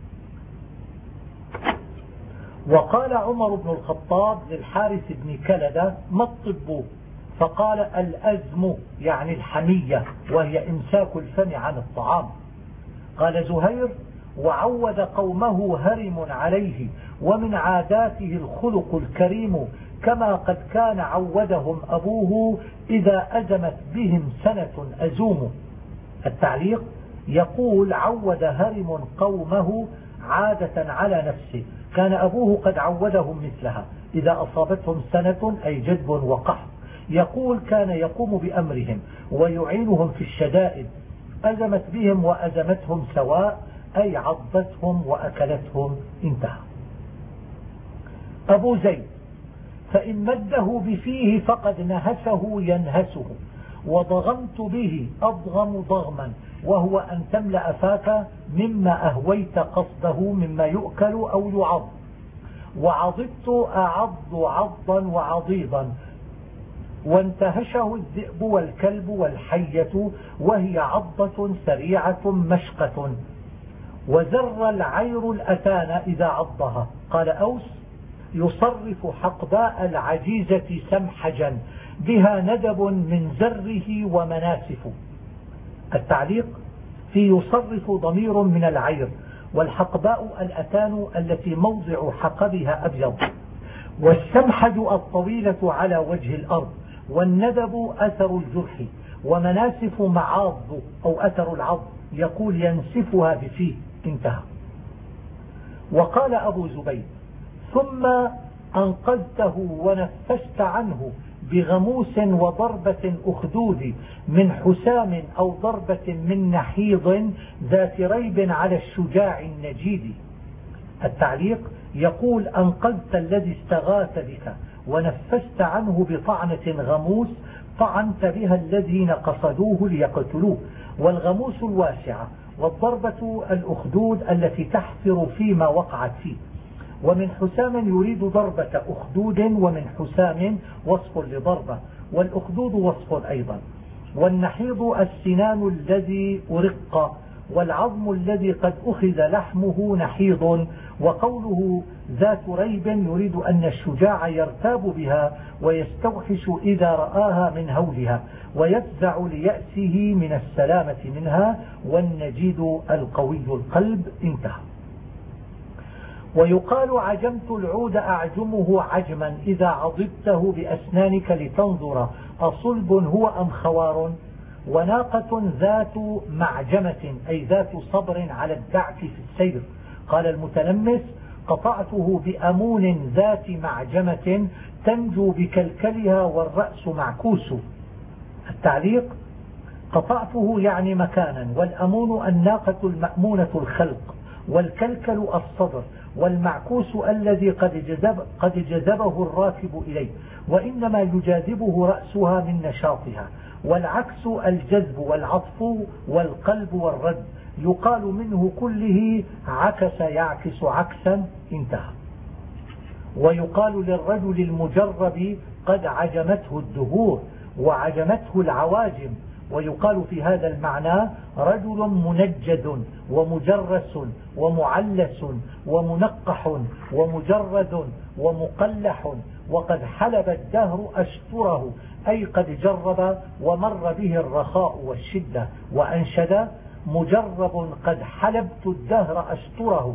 وقال عمر بن الخطاب للحارث بن كلدة: ما الطب؟ فقال: الأزم، يعني الحمية، وهي إمساك الفم عن الطعام. قال زهير: وعود قومه هرم عليه، ومن عاداته الخلق الكريم، كما قد كان عودهم أبوه إذا أزمت بهم سنة أزوم. التعليق يقول: عود هرم قومه عادة على نفسه، كان أبوه قد عودهم مثلها إذا أصابتهم سنة أي جدب وقحط. يقول: كان يقوم بأمرهم ويعينهم في الشدائد، أزمت بهم وأزمتهم سواء، أي عضتهم وأكلتهم. انتهى. أبو زيد: فإن مده بفيه فقد نهسه ينهسه، وضغمت به أضغم ضغما، وهو أن تملأ فاك مما أهويت قصده مما يؤكل أو يعض. وعضدت أعض عضا وعضيضا، وانتهشه الذئب والكلب والحية، وهي عضة سريعة مشقة. وزر العير الأتان إذا عضها. قال أوس: يصرف حقباء العجيزة سمحجا، بها ندب من زره ومناسف. التعليق: في يصرف ضمير من العير، والحقباء الأتان التي موضع حقبها أبيض، والسمحج الطويلة على وجه الأرض، والندب أثر الجرح، ومناسف معاض أو أثر العض، يقول: ينسفها بفيه. انتهى. وقال أبو زبيد: ثم أنقذته ونفست عنه بغموس وضربة أخدود من حسام، أو ضربة من نحيض ذات ريب على الشجاع النجيد. التعليق يقول: أنقذت الذي استغاث بك ونفست عنه بطعنة غموس طعنت بها الذين قصدوه ليقتلوه، والغموس الواسعة، والضربة الأخدود التي تحفر فيما وقعت فيه. ومن حسام يريد ضربة أخدود، ومن حسام وصف لضربة، والأخدود وصف أيضا. والنحيض السنان الذي أرق، والعظم الذي قد أخذ لحمه نحيض. وقوله ذات ريب يريد أن الشجاع يرتاب بها ويستوحش إذا رآها من هولها، ويفزع ليأسه من السلامة منها. والنجيد القوي القلب. انتهى. ويقال: عجمت العود أعجمه عجما، إذا عضدته بأسنانك لتنظر أصلب هو أم خوار. وناقة ذات معجمة، أي ذات صبر على الدعك في السير. قال المتلمس: قطعته بأمون ذات معجمة تنجو بكلكلها والرأس معكوس. التعليق: قطعته يعني مكانا، والأمون الناقة المأمونة الخلق، والكلكل الصدر، والمعكوس الذي قد جذبه الراكب إليه، وإنما يجاذبه رأسها من نشاطها. والعكس الجذب والعطف والقلب والرد، يقال منه كله عكس يعكس عكسا. انتهى. ويقال للرجل المجرب: قد عجمته الدهور، وعجمته العواجم. ويقال في هذا المعنى: رجل منجد ومجرس ومعلس ومنقح ومجرد ومقلح، وقد حلب الدهر أشطره، أي قد جرب ومر به الرخاء والشدة. وأنشد: مجرب قد حلبت الدهر أشطره،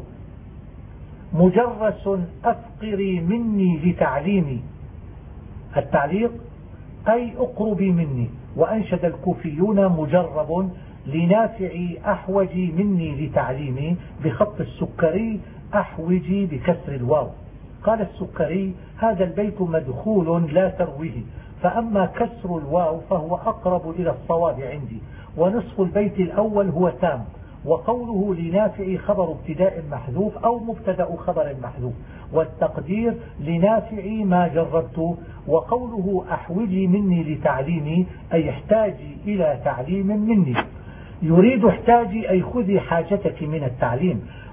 مجرس أفقري مني لتعليمي. التعليق: أي أقربي مني. وأنشد الكوفيون: مجرب لنافعي أحوجي مني لتعليمي، بخط السكري أحوجي بكسر الواو. قال السكري: هذا البيت مدخول لا ترويه، فأما كسر الواو فهو أقرب إلى الصواب عندي، ونصف البيت الأول هو تام. وقوله لنافعي خبر ابتداء محذوف أو مبتدأ خبر محذوف، والتقدير لنافعي ما جربت. وقوله أحوجي مني لتعليمي أي احتاجي إلى تعليم مني، يريد احتاجي أي خذي حاجتك من التعليم.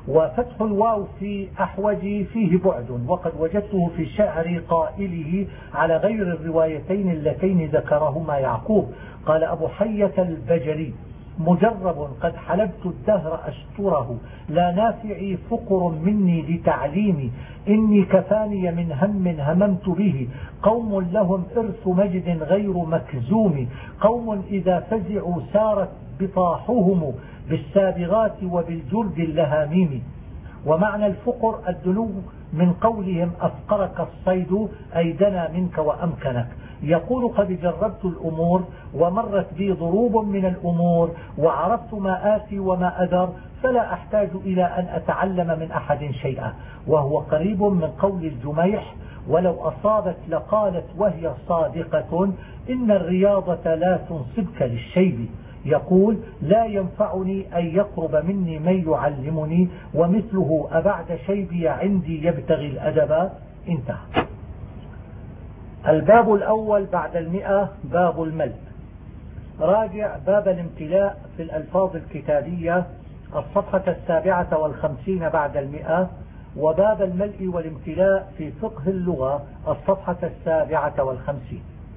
وفتح الواو في أحوج فيه بعد، وقد وجدته في شعر قائله على غير الروايتين اللتين ذكرهما يعقوب. قال أبو حية البجلي: مجرب قد حلبت الدهر أشتره، لا نافعي فقر مني لتعليمي، إني كفاني من هم هممت به، قوم لهم إرث مجد غير مكزوم، قوم إذا فزعوا سارت بطاحهم، بالسابغات وبالجرد اللهاميم. ومعنى الفقر الدنو من قولهم أفقرك الصيد، أي دنا منك وأمكنك. يقول: قد جربت الأمور ومرت بي ضروب من الأمور، وعرفت ما آتي وما أذر، فلا أحتاج إلى أن أتعلم من أحد شيئا. وهو قريب من قول الجميح: ولو أصابت لقالت وهي صادقة، إن الرياضة لا تنصبك للشيب. يقول: لا ينفعني أن يقرب مني من يعلمني، ومثله أبعد شيبي عندي يبتغي الأدب. انتهى. الباب الأول بعد 100 باب الملء. راجع باب الامتلاء في الألفاظ الكتابية الصفحة 57 بعد 100، وباب الملء والامتلاء في فقه اللغة الصفحة 57.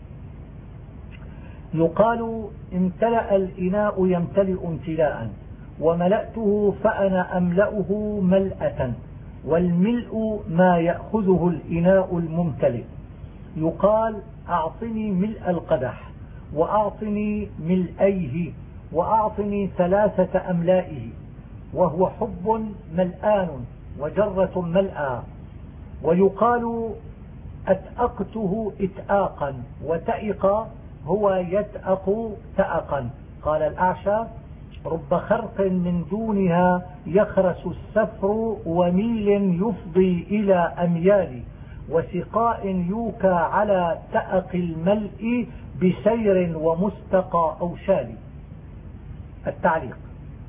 يقال: امتلأ الإناء يمتلئ امتلاء، وملأته فأنا أملأه ملأة، والملء ما يأخذه الإناء الممتلئ. يقال: أعطني ملء القدح، وأعطني ملئيه، وأعطني 3 أملائه، وهو حب ملآن وجرة ملأى. ويقال: أتأقته إتآقا، وتأق هو يتأق تأقا. قال الأعشى: رب خرق من دونها يخرس السفر، وميل يفضي إلى أميال، وسقاء يوكى على تأق الملء، بسير ومستقى أو شال. التعليق: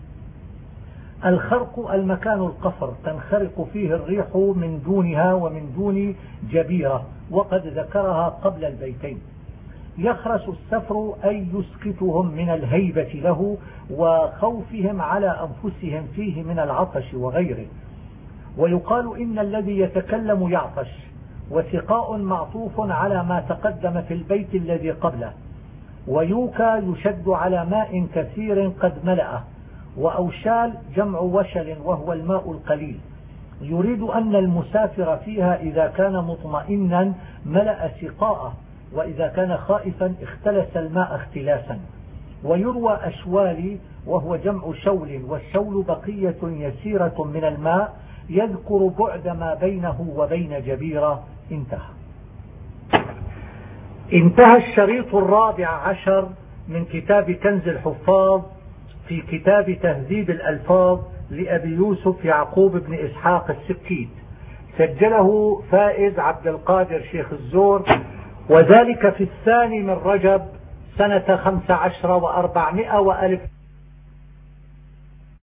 الخرق المكان القفر تنخرق فيه الريح من دونها ومن دون جبيرة، وقد ذكرها قبل البيتين. يخرس السفر أي يسكتهم من الهيبة له وخوفهم على أنفسهم فيه من العطش وغيره. ويقال: إن الذي يتكلم يعطش. وسقاء معطوف على ما تقدم في البيت الذي قبله. ويوكى يشد على ماء كثير قد ملأه. وأوشال جمع وشل، وهو الماء القليل. يريد أن المسافر فيها إذا كان مطمئنا ملأ سقاءه، وإذا كان خائفا اختلس الماء اختلاسا. ويروى أشوالي، وهو جمع شول، والشول بقية يسيرة من الماء يذكر بعد ما بينه وبين جبيرة. انتهى الشريط 14 من كتاب كنز الحفاظ في كتاب تهذيب الألفاظ لأبي يوسف يعقوب بن إسحاق السكيت، سجله فائز عبد القادر شيخ الزور، وذلك في 2 من رجب سنة 15 و400 وألف.